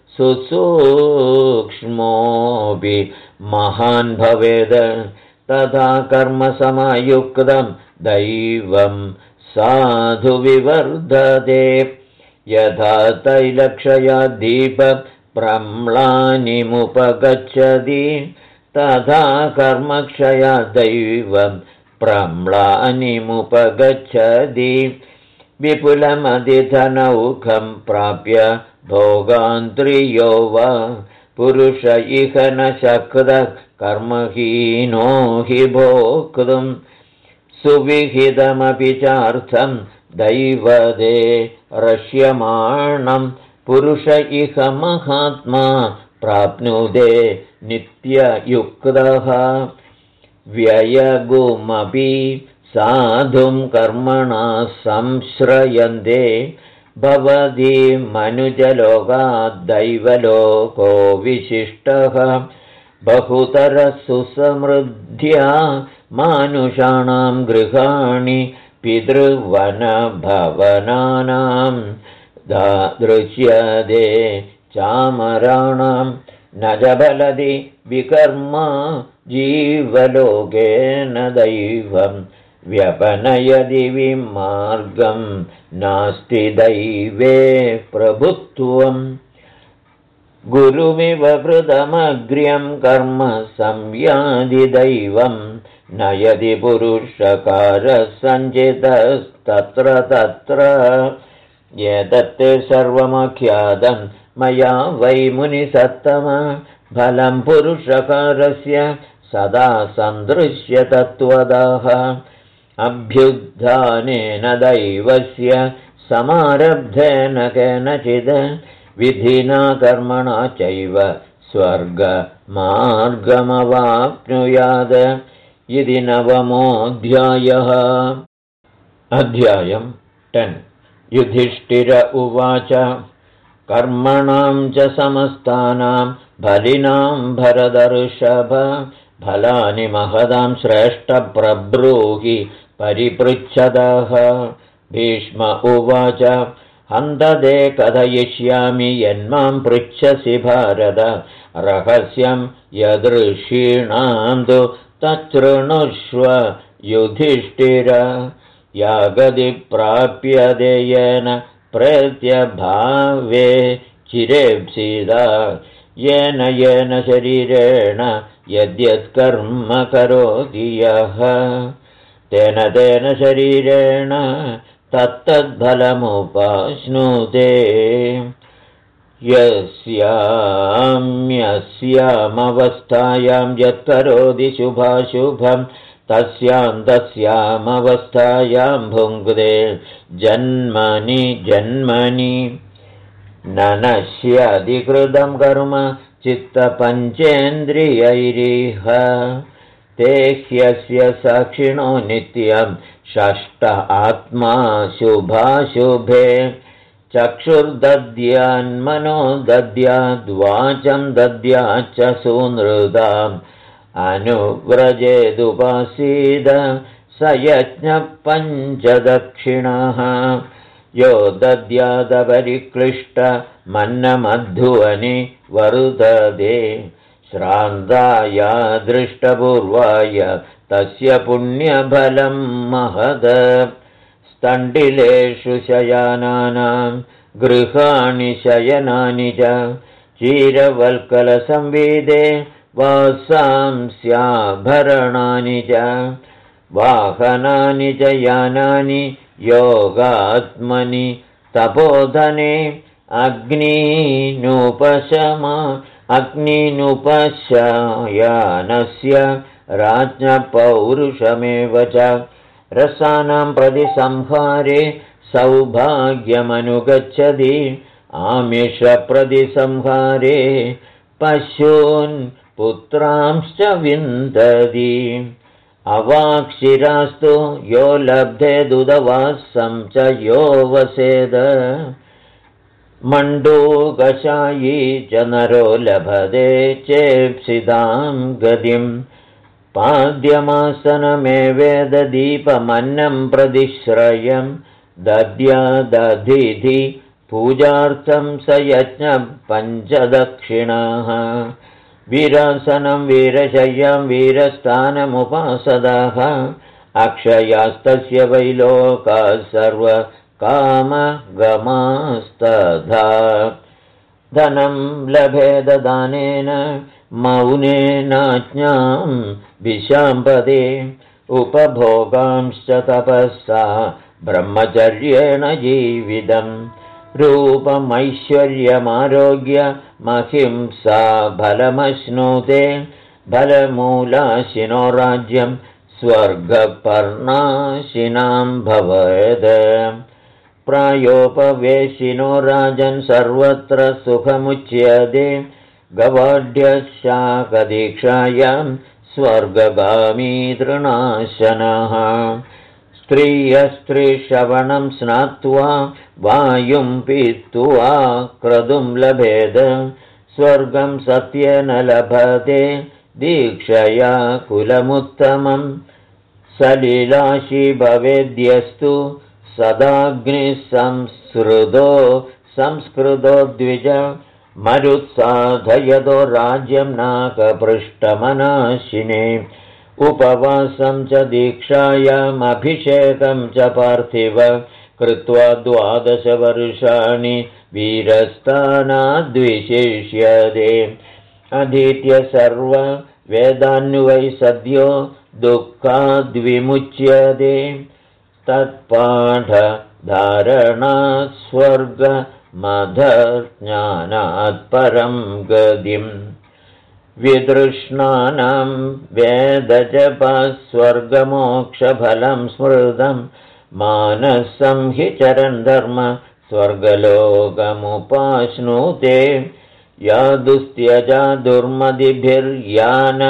सुसूक्ष्मोऽपि महान् भवेद तथा कर्मसमयुक्तं दैवं साधु विवर्धते यथा तैलक्षया दीपप्रम्लानिमुपगच्छति तथा कर्मक्षया दैवं प्रम्लानिमुपगच्छति विपुलमधिधनौखं प्राप्य भोगान्त्रियो वा पुरुष इह न शक्तः कर्महीनो हि भोक्तुं सुविहितमपि चार्थं दैवदे रक्ष्यमाणं पुरुष इह महात्मा प्राप्नुदे नित्ययुक्तः व्ययगुमपि साधुं कर्मणा संश्रयन्ते भवति मनुजलोकाद्दैवलोको विशिष्टः बहुतरसुसमृद्ध्या मानुषाणां गृहाणि पितृवनभवनानां दृश्यते चामराणां न जबलति विकर्मा जीवलोकेन दैवं व्यपनयति विमार्गं नास्ति दैवे प्रभुत्वम् गुरुमिव कृतमग्र्यं कर्म संयाति दैवं नयति पुरुषकारः सञ्चितस्तत्र तत्र एतत्ते सर्वमख्यातं मया वै मुनिसत्तम फलं पुरुषकारस्य सदा सन्दृश्य तत्त्वतः अभ्युत्थानेन दैवस्य समारब्धेन केनचिद् विधिना कर्मणा चैव स्वर्गमार्गमवाप्नुयात् इति 9मोऽध्यायः। अध्यायम् 10। युधिष्ठिर उवाच कर्मणां च समस्तानां बलिनां भरतर्षभ फलानि महदां श्रेष्ठप्रब्रूहि परिपृच्छतः। भीष्म उवाच हन्तते कथयिष्यामि यन्मां पृच्छसि भारत रहस्यं यदृषीणां तु तच्छृणुष्व युधिष्ठिर। यागदि प्राप्यते येन प्रत्यभावे चिरेप्सिदा येन शरीरेण यद्यत्कर्म करोति यः तेन शरीरेण तत्तद्फलमुपाश्नुते। यस्यामवस्थायां यत्करोति शुभाशुभं तस्यामवस्थायां भुङ्क्ते जन्मनि जन्मनि न नश्यधिकृतं कर्म चित्तपञ्चेन्द्रियैरिह ते ह्यस्य साक्षिणो नित्यं षष्ठ आत्मा शुभाशुभे चक्षुर्दद्यान्मनो दद्याद्वाचं दद्याच्च सूनृताम् अनुव्रजेदुपासीद स यज्ञपञ्चदक्षिणः यो दद्यादपरिक्लिष्टमन्नमध्वनि वरुदते श्रान्ताया दृष्टपूर्वाय तस्य पुण्यफलं महद। स्तण्डिलेषु शयानानां गृहाणि शयनानि च चीरवल्कलसंविदे वासांस्याभरणानि च वाहनानि च यानानि योगात्मनि तपोधने अग्निनुपशयानस्य राज्ञपौरुषमेव च रसानां प्रतिसंहारे सौभाग्यमनुगच्छति आमिषप्रतिसंहारे पशून् पुत्रांश्च विन्दति। अवाक्षिरास्तु यो लब्धे दुदवासं च यो वसेद मण्डूकशायी च नरो लभते चेप्सितां गतिं पाद्यमासनमेवेददीपमन्नं प्रतिश्रयं दद्यादधिधि पूजार्थं स यज्ञपञ्चदक्षिणाः वीरासनं वीरशय्यां वीरस्थानमुपासदाः अक्षयास्तस्य वै लोकाः सर्वकामगमास्तथा धनं लभेद दानेन मौनेनाज्ञां विशाम्पदे उपभोगांश्च तपसा ब्रह्मचर्येण जीवितम् रूपमैश्वर्यमारोग्य महिंसा फलमश्नुते फलमूलाशिनो राज्यं स्वर्गपर्णाशिनां भवेद प्रायोपवेशिनो राजन् सर्वत्र सुखमुच्यते गवाढ्यशाकदीक्षायां स्वर्गगामी तृणाशनः स्त्रियस्त्रीश्रवणं स्नात्वा वायुं पीत्वा क्रतुं लभेद स्वर्गं सत्येन लभते दीक्षया कुलमुत्तमं सलीलाशी भवेद्यस्तु संस्कृतो द्विज मरुत्साधयतो राज्यं नाकपृष्ठमनाशिने उपवासं च दीक्षायामभिषेकं च पार्थिव कृत्वा 12 वर्षाणि वीरस्थानाद्विशिष्यते अधीत्य सर्ववेदान्वै सद्यो दुःखाद्विमुच्यते तत्पाठधारणात् स्वर्गमधज्ञानात् परं गतिम् विदृष्णानां वेदजपः स्वर्गमोक्षफलं स्मृतं मानसं हि चरन् धर्म स्वर्गलोकमुपाश्नुते यादुस्त्यजा दुर्मदिभिर्यान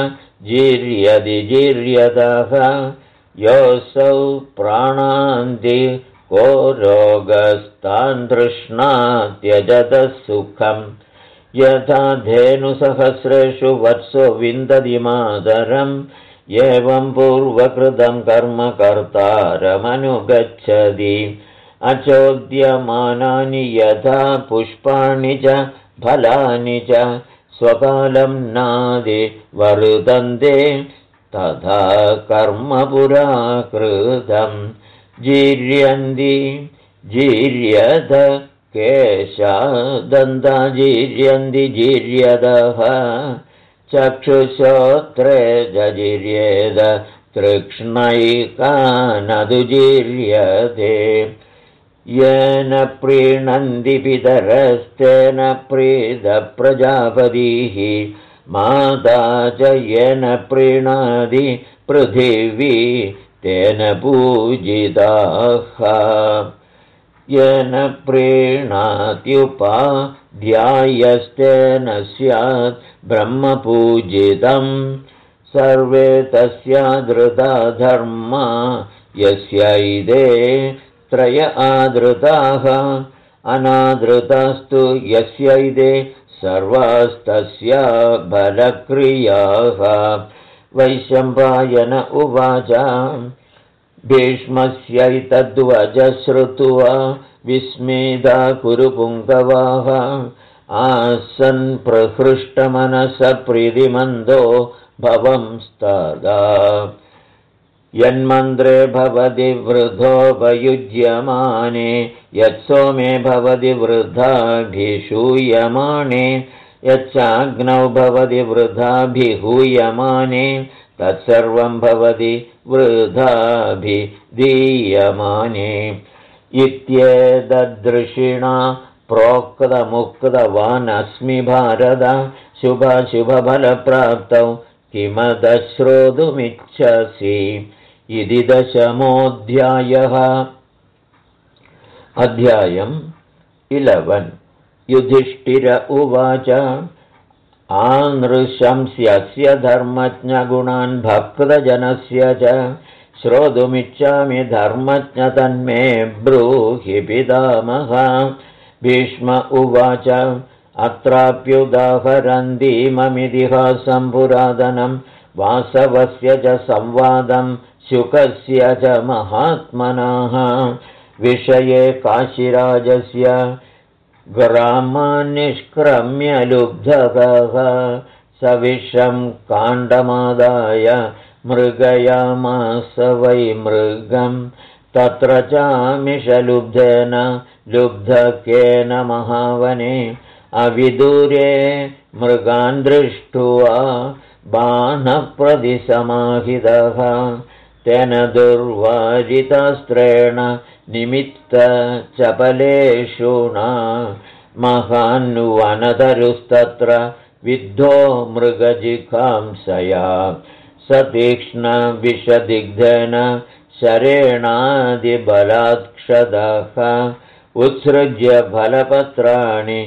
जीर्यदः योऽसौ प्राणान्ति को रोगस्तान् तृष्णा त्यजतः सुखम् यथा धेनुसहस्रेषु वत्सो विन्दति मातरम् एवं पूर्वकृतं कर्म कर्तारमनुगच्छति अचोद्यमानानि यथा पुष्पाणि च फलानि च स्वकालं नादि वर्तन्ते तथा कर्म पुरा कृतं जीर्यन्ति जीर्यत केशादन्ता जीर्यन्ति जीर्यदः चक्षुश्रोत्रे जीर्येद तृक्ष्णैकानदुजीर्यते येन प्रीणन्ति पितरस्तेन प्रीतप्रजापतिः माता च येन प्रीणाति पृथिवी तेन पूजिताः येन प्रीणात्युपाध्यायस्तेन स्यात् ब्रह्मपूजितम् सर्वे तस्यादृता धर्मा यस्यैते त्रय आदृताः अनादृतास्तु यस्यैते सर्वास्तस्या बलक्रियाः वैशम्पायन उवाच भीष्मस्यैतद्वचः श्रुत्वा विस्मिता कुरुपुङ्गवाः आसन् प्रहृष्टमनसः प्रीतिमन्दो भवंस्तदा यन्मन्त्रे भवति वृद्धोपयुज्यमाने यत्सोमे भवति वृद्धाभिषूयमाणे यच्चाग्नौ भवति वृद्धाभिहूयमाने तत्सर्वं भवति वृद्धाभिधीयमाने इत्येतदृषिणा प्रोक्तमुक्तवानस्मि भारत शुभाशुभफलप्राप्तौ किमदश्रोतुमिच्छसि इति 10मोऽध्यायः अध्यायम् 11 युधिष्ठिर उवाच आनृशंस्यस्य धर्मज्ञगुणान् भक्तजनस्य च श्रोतुमिच्छामि धर्मज्ञ तन्मे ब्रूहि पितामह भीष्म उवाच अत्राप्युदाहरन्तीममितिहासं पुरातनं वासवस्य च संवादं शुकस्य च महात्मनः विषये काशीराजस्य ग्रामान्निष्क्रम्य लुब्धकः सविषं काण्डमादाय मृगयामास वै मृगं तत्र चामिषलुब्धेन लुब्धकेन महावने अविदूरे मृगान् दृष्ट्वा बाणप्रतिसमाहितः तेन दुर्वारितास्त्रेण निमित्तचपलेषुणा महान्वनतरुस्तत्र विद्धो मृगजिघांसया स तीक्ष्णविषदिग्धेन शरेणादिबलात्क्षदः उत्सृज्य फलपत्राणि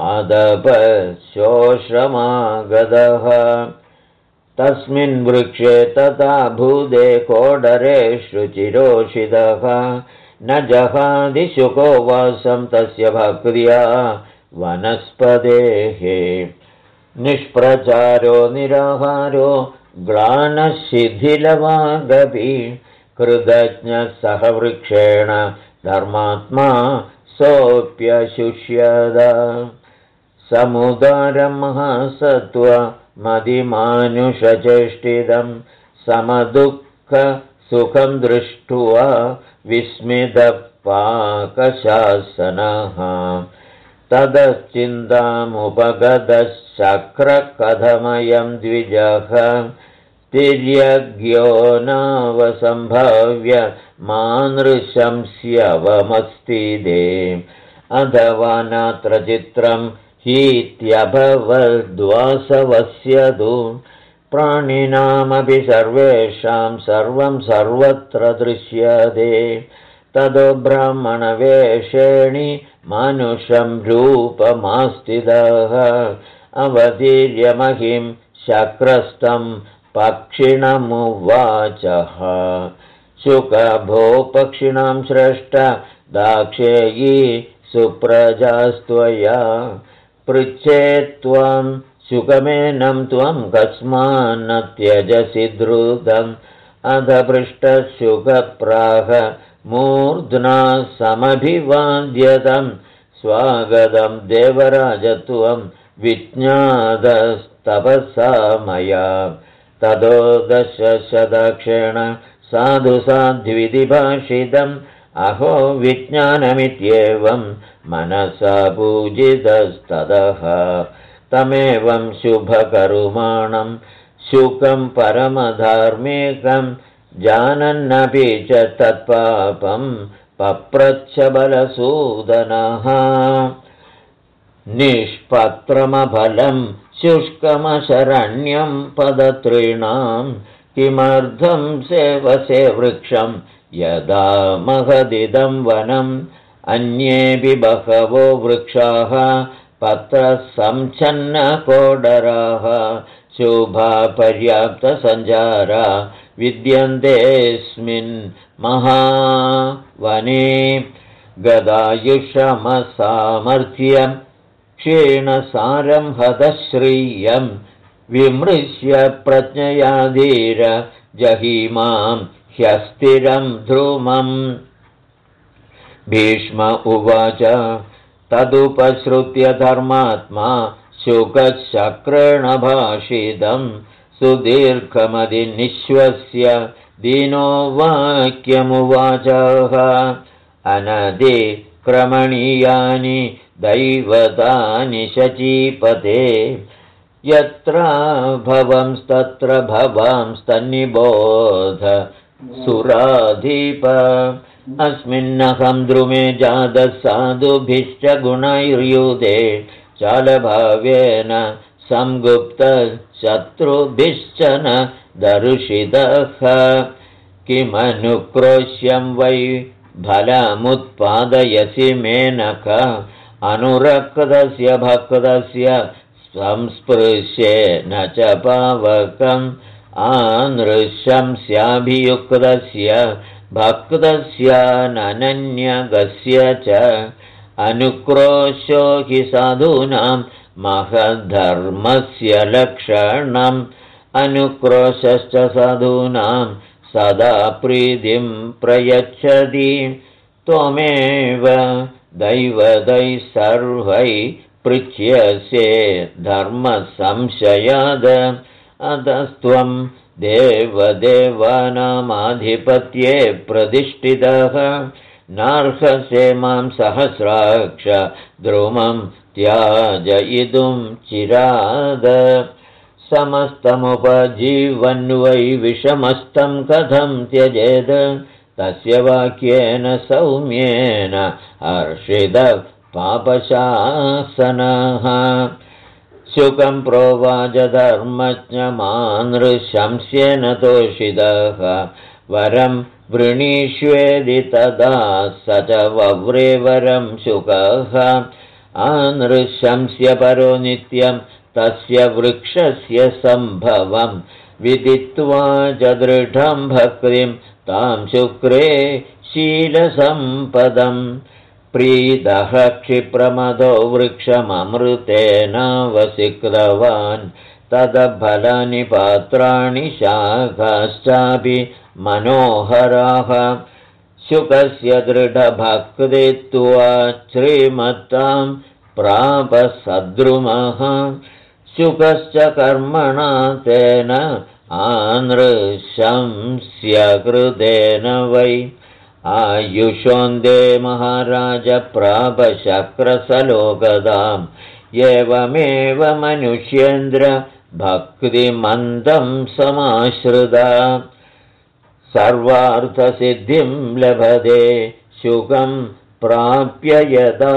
पादपशोषमागतः तस्मिन् वृक्षे तथा भूदे कोडरेषु चिरोषितः न जहादिशुको वासं तस्य भक्त्या वनस्पतेः निष्प्रचारो निराहारो ग्लानशिथिलवागपि कृतज्ञः सह वृक्षेण धर्मात्मा सोऽप्यशुष्यद समुदारं महासत्त्वमतिमानुषचेष्टितं समदुःखसुखं दृष्ट्वा विस्मितपाकशासनः ततश्चिन्तामुपगतश्चक्रकथमयं द्विजः तिर्यज्ञो नावसम्भाव्य मानृशंस्यवमस्तिदे अथवा नात्र चित्रं हीत्यभवद्वासवस्य तु प्राणिनामपि सर्वेषां सर्वं सर्वत्र दृश्यते ततो ब्राह्मणवेषेणि मानुषं रूपमास्थितः अवतीर्य महिं शक्रस्तं पक्षिणमुवाचः शुकभो पक्षिणां श्रेष्ठ दाक्षेयी सुप्रजास्त्वया पृच्छेत्त्वं शुकमेनं त्वं कस्मान्न त्यजसि द्रुतम् अध पृष्ठशुकप्राह मूर्ध्ना समभिवाद्यतं स्वागतं देवराजत्वं विज्ञातस्तपसा मया ततो दशशतक्षेण साधु साध्विति भाषितम् अहो विज्ञानमित्येवं मनसा पूजितस्ततः तमेवं शुभकरुमाणं शुकं परमधार्मिकं जानन्नपि च तत्पापं पप्रच्छ बलसूदनः निष्पत्रमफलं शुष्कमशरण्यं पदतॄणां किमर्थं सेवसे वृक्षं यदा महदिदं वनम् अन्येऽपि बहवो वृक्षाः पत्रसंच्छन्नकोडराः शुभा पर्याप्तसञ्चारा विद्यन्तेऽस्मिन् महावने गदायुषमसामर्थ्यं क्षीणसारं हतश्रियं विमृश्य प्रज्ञया धीर जहीमां ह्यस्थिरं ध्रुवम् भीष्म उवाच तदुपसृत्य धर्मात्मा शुकशक्रेण भाषितं सुदीर्घमधिनिश्वस्य दीनो वाक्यमुवाचः अनधिक्रमणीयानि दैवतानि शचीपते यत्र भवंस्तत्र भवांस्तन्निबोध सुराधिप अस्मिन्नहं द्रुमे जातः साधुभिश्च गुणैर्युधे चालभावेन संगुप्तशत्रुभिश्च न दर्शितः किमनुक्रोश्यं वै फलमुत्पादयसि मेनक अनुरक्तस्य भक्तस्य संस्पृश्ये न च पावकम् आनृशंस्याभियुक्तस्य भक्तस्यानन्यगस्य च अनुक्रोशो हि साधूनां महद्धर्मस्य लक्षणम् अनुक्रोशश्च साधूनां सदा प्रीतिं प्रयच्छति त्वमेव दैवतैः सर्वैः पृच्छ्यसे धर्मसंशयाद अतस्त्वं देवदेवानामाधिपत्ये प्रतिष्ठितः नार्हसे मां सहस्राक्ष द्रुमं त्याजयितुं चिराद समस्तमुपजीवन्वै विषमस्तं कथं त्यजेद तस्य वाक्येन सौम्येन हर्षितः पापशासनः शुकं प्रोवाच धर्मज्ञमानृशंस्येन तोषितः वरं वृणीष्वेदि तदा स च वव्रे वरं शुकः आनृशंस्य परो नित्यं तस्य वृक्षस्य सम्भवं विदित्वा च दृढं भक्तिं तां शुक्रे शीलसम्पदम् प्रीतः क्षिप्रमदो वृक्षममृतेन वसिक्तवान् तदफलानि पात्राणि शाखाश्चापि मनोहराः शुकस्य दृढभक्तित्वा श्रीमतां प्राप सद्रुमः शुकश्च कर्मणा तेन आनृशंस्य कृतेन वै आयुषोन्दे महाराज प्रापशक्रसलोकदाम् एवमेव मनुष्येन्द्र भक्तिमन्दं समाश्रिता सर्वार्थसिद्धिं लभते शुकं प्राप्य यदा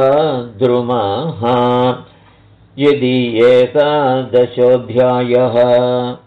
द्रुमः। यदि 11 एकादशोऽध्यायः।